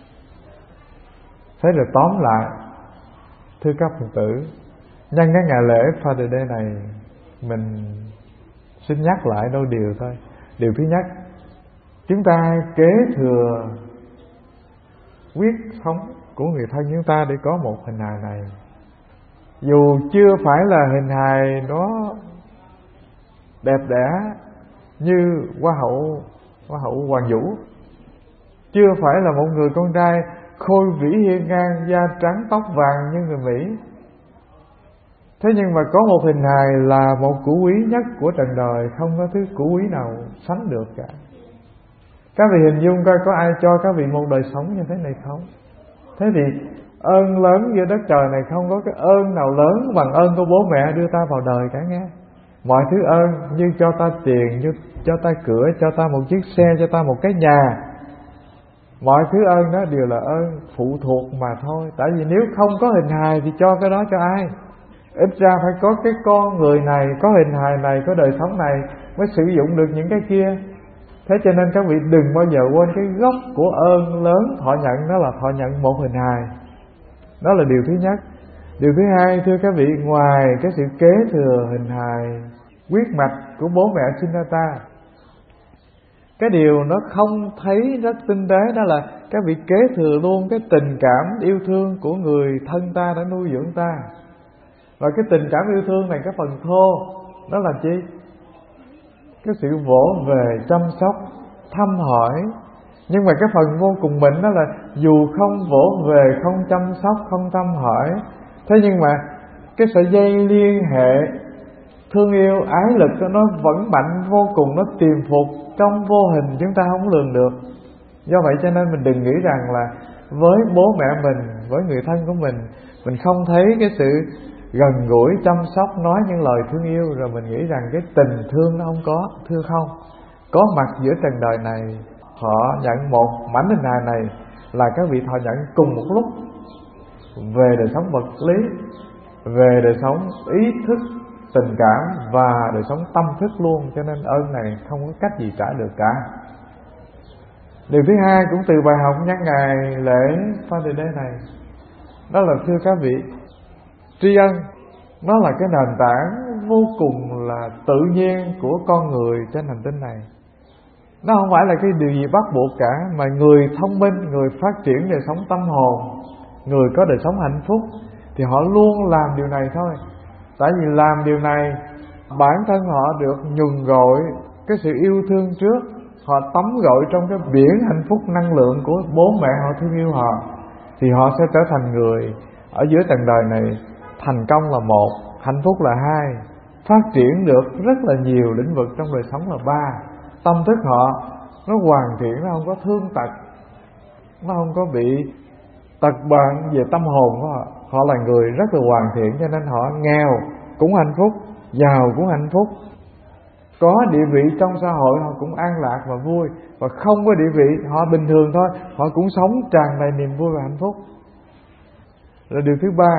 Thế rồi tóm lại, thưa các Phật tử, nhân cái ngày lễ Father Day này, mình xin nhắc lại đôi điều thôi. Điều thứ nhất, chúng ta kế thừa quyết sống của người thân chúng ta để có một hình hài này. Dù chưa phải là hình hài nó đẹp đẽ như Hoa hậu Hoa hậu Hoàng Vũ, chưa phải là một người con trai khôi vĩ hiên ngang, da trắng tóc vàng như người Mỹ. Thế nhưng mà có một hình hài là một củ quý nhất của trần đời, không có thứ củ quý nào sánh được cả. Các vị hình dung coi có ai cho các vị một đời sống như thế này không? Thế thì ơn lớn giữa đất trời này không có cái ơn nào lớn bằng ơn của bố mẹ đưa ta vào đời cả nghe. Mọi thứ ơn như cho ta tiền, như cho ta cửa, cho ta một chiếc xe, cho ta một cái nhà, mọi thứ ơn đó đều là ơn phụ thuộc mà thôi. Tại vì nếu không có hình hài thì cho cái đó cho ai? Ít ra phải có cái con người này, có hình hài này, có đời sống này mới sử dụng được những cái kia. Thế cho nên các vị đừng bao giờ quên cái gốc của ơn lớn thọ nhận, đó là thọ nhận một hình hài. Đó là điều thứ nhất. Điều thứ hai, thưa các vị, ngoài cái sự kế thừa hình hài huyết mạch của bố mẹ sinh ra ta, cái điều nó không thấy rất tinh tế, đó là các vị kế thừa luôn cái tình cảm yêu thương của người thân ta đã nuôi dưỡng ta. Và cái tình cảm yêu thương này, cái phần thô đó là chi? Cái sự vỗ về, chăm sóc, thăm hỏi. Nhưng mà cái phần vô cùng mịn đó là dù không vỗ về, không chăm sóc, không thăm hỏi, thế nhưng mà cái sợi dây liên hệ thương yêu, ái lực đó, nó vẫn mạnh vô cùng, nó tiềm phục trong vô hình chúng ta không lường được. Do vậy cho nên mình đừng nghĩ rằng là với bố mẹ mình, với người thân của mình, mình không thấy cái sự gần gũi, chăm sóc, nói những lời thương yêu, rồi mình nghĩ rằng cái tình thương nó không có. Thưa không, có mặt giữa trần đời này, họ nhận một mảnh hình hài này là các vị thọ nhận cùng một lúc về đời sống vật lý, về đời sống ý thức, tình cảm và đời sống tâm thức luôn. Cho nên ơn này không có cách gì trả được cả. Điều thứ hai cũng từ bài học nhân ngày lễ Father Day này, đó là thưa các vị, tri ân nó là cái nền tảng vô cùng là tự nhiên của con người trên hành tinh này. Nó không phải là cái điều gì bắt buộc cả, mà người thông minh, người phát triển đời sống tâm hồn, người có đời sống hạnh phúc thì họ luôn làm điều này thôi. Tại vì làm điều này, bản thân họ được nhuần gội cái sự yêu thương trước, họ tắm gội trong cái biển hạnh phúc năng lượng của bố mẹ họ thương yêu họ, thì họ sẽ trở thành người ở dưới trần đời này. Thành công là một, hạnh phúc là hai, phát triển được rất là nhiều lĩnh vực trong đời sống là ba. Tâm thức họ nó hoàn thiện, nó không có thương tật, nó không có bị tật bệnh về tâm hồn của họ. Họ là người rất là hoàn thiện, cho nên họ nghèo cũng hạnh phúc, giàu cũng hạnh phúc, có địa vị trong xã hội họ cũng an lạc và vui, và không có địa vị họ bình thường thôi, họ cũng sống tràn đầy niềm vui và hạnh phúc. Rồi điều thứ ba,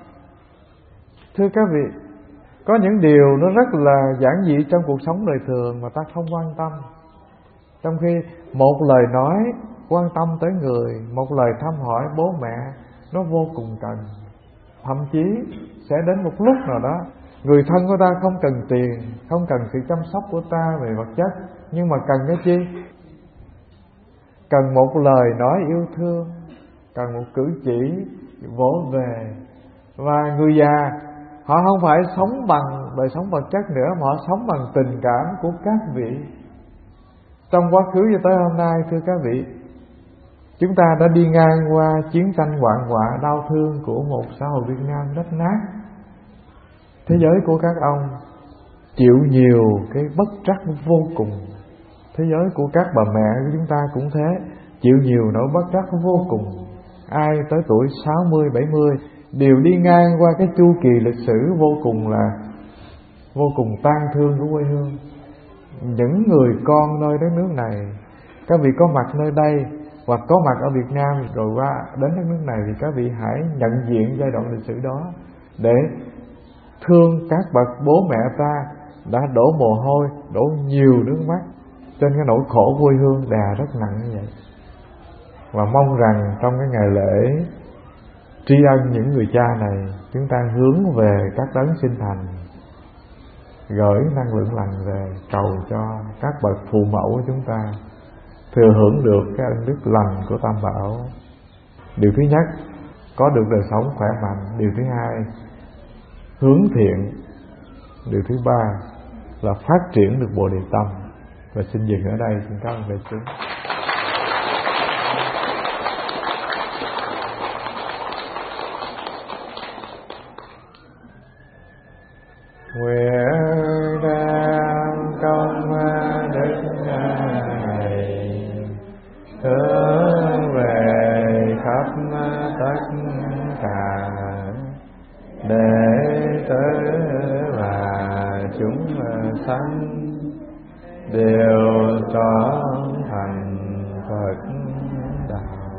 thưa các vị, có những điều nó rất là giản dị trong cuộc sống đời thường mà ta không quan tâm, trong khi một lời nói quan tâm tới người, một lời thăm hỏi bố mẹ nó vô cùng cần. Thậm chí sẽ đến một lúc nào đó, người thân của ta không cần tiền, không cần sự chăm sóc của ta về vật chất, nhưng mà cần cái chi? Cần một lời nói yêu thương, cần một cử chỉ vỗ về. Và người già họ không phải sống bằng đời sống vật chất nữa, mà họ sống bằng tình cảm của các vị. Trong quá khứ cho tới hôm nay, thưa các vị, chúng ta đã đi ngang qua chiến tranh hoạn họa đau thương của một xã hội Việt Nam rách nát. Thế giới của các ông chịu nhiều cái bất trắc vô cùng. Thế giới của các bà mẹ của chúng ta cũng thế, chịu nhiều nỗi bất trắc vô cùng. Ai tới tuổi sáu mươi, bảy mươi đều đi ngang qua cái chu kỳ lịch sử vô cùng là vô cùng tang thương của quê hương. Những người con nơi đất nước này, các vị có mặt nơi đây hoặc có mặt ở Việt Nam rồi qua đến đất nước này, thì các vị hãy nhận diện giai đoạn lịch sử đó để thương các bậc bố mẹ ta đã đổ mồ hôi, đổ nhiều nước mắt trên cái nỗi khổ quê hương đè rất nặng như vậy. Và mong rằng trong cái ngày lễ tri ân những người cha này, chúng ta hướng về các đấng sinh thành, gửi năng lượng lành về, cầu cho các bậc phụ mẫu của chúng ta thừa hưởng được cái ân đức lành của Tam Bảo. Điều thứ nhất, có được đời sống khỏe mạnh. Điều thứ hai, hướng thiện. Điều thứ ba là phát triển được Bồ Đề Tâm. Và xin dừng ở đây, xin cảm ơn đại chúng. Nguyện đem công đức này hướng về khắp tất cả đệ tử và chúng sanh đều trở thành Phật đạo.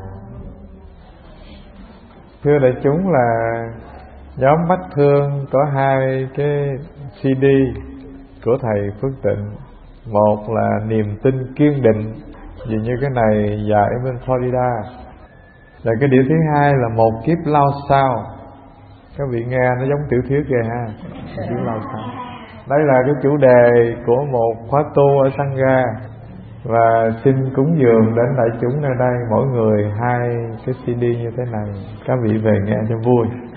Thưa đại chúng, là nhóm Bách Thương có hai cái xê đê của thầy Phước Tịnh. Một là Niềm Tin Kiên Định, vì như cái này dài ở bên Florida. Rồi cái điều thứ hai là Một Kiếp Lao Sao. Các vị nghe nó giống tiểu thuyết kìa ha. Một Kiếp Lao Sao. Đây là cái chủ đề của một khóa tu ở Sangha. Và xin cúng dường đến đại chúng nơi đây mỗi người hai cái xê đê như thế này. Các vị về nghe cho vui.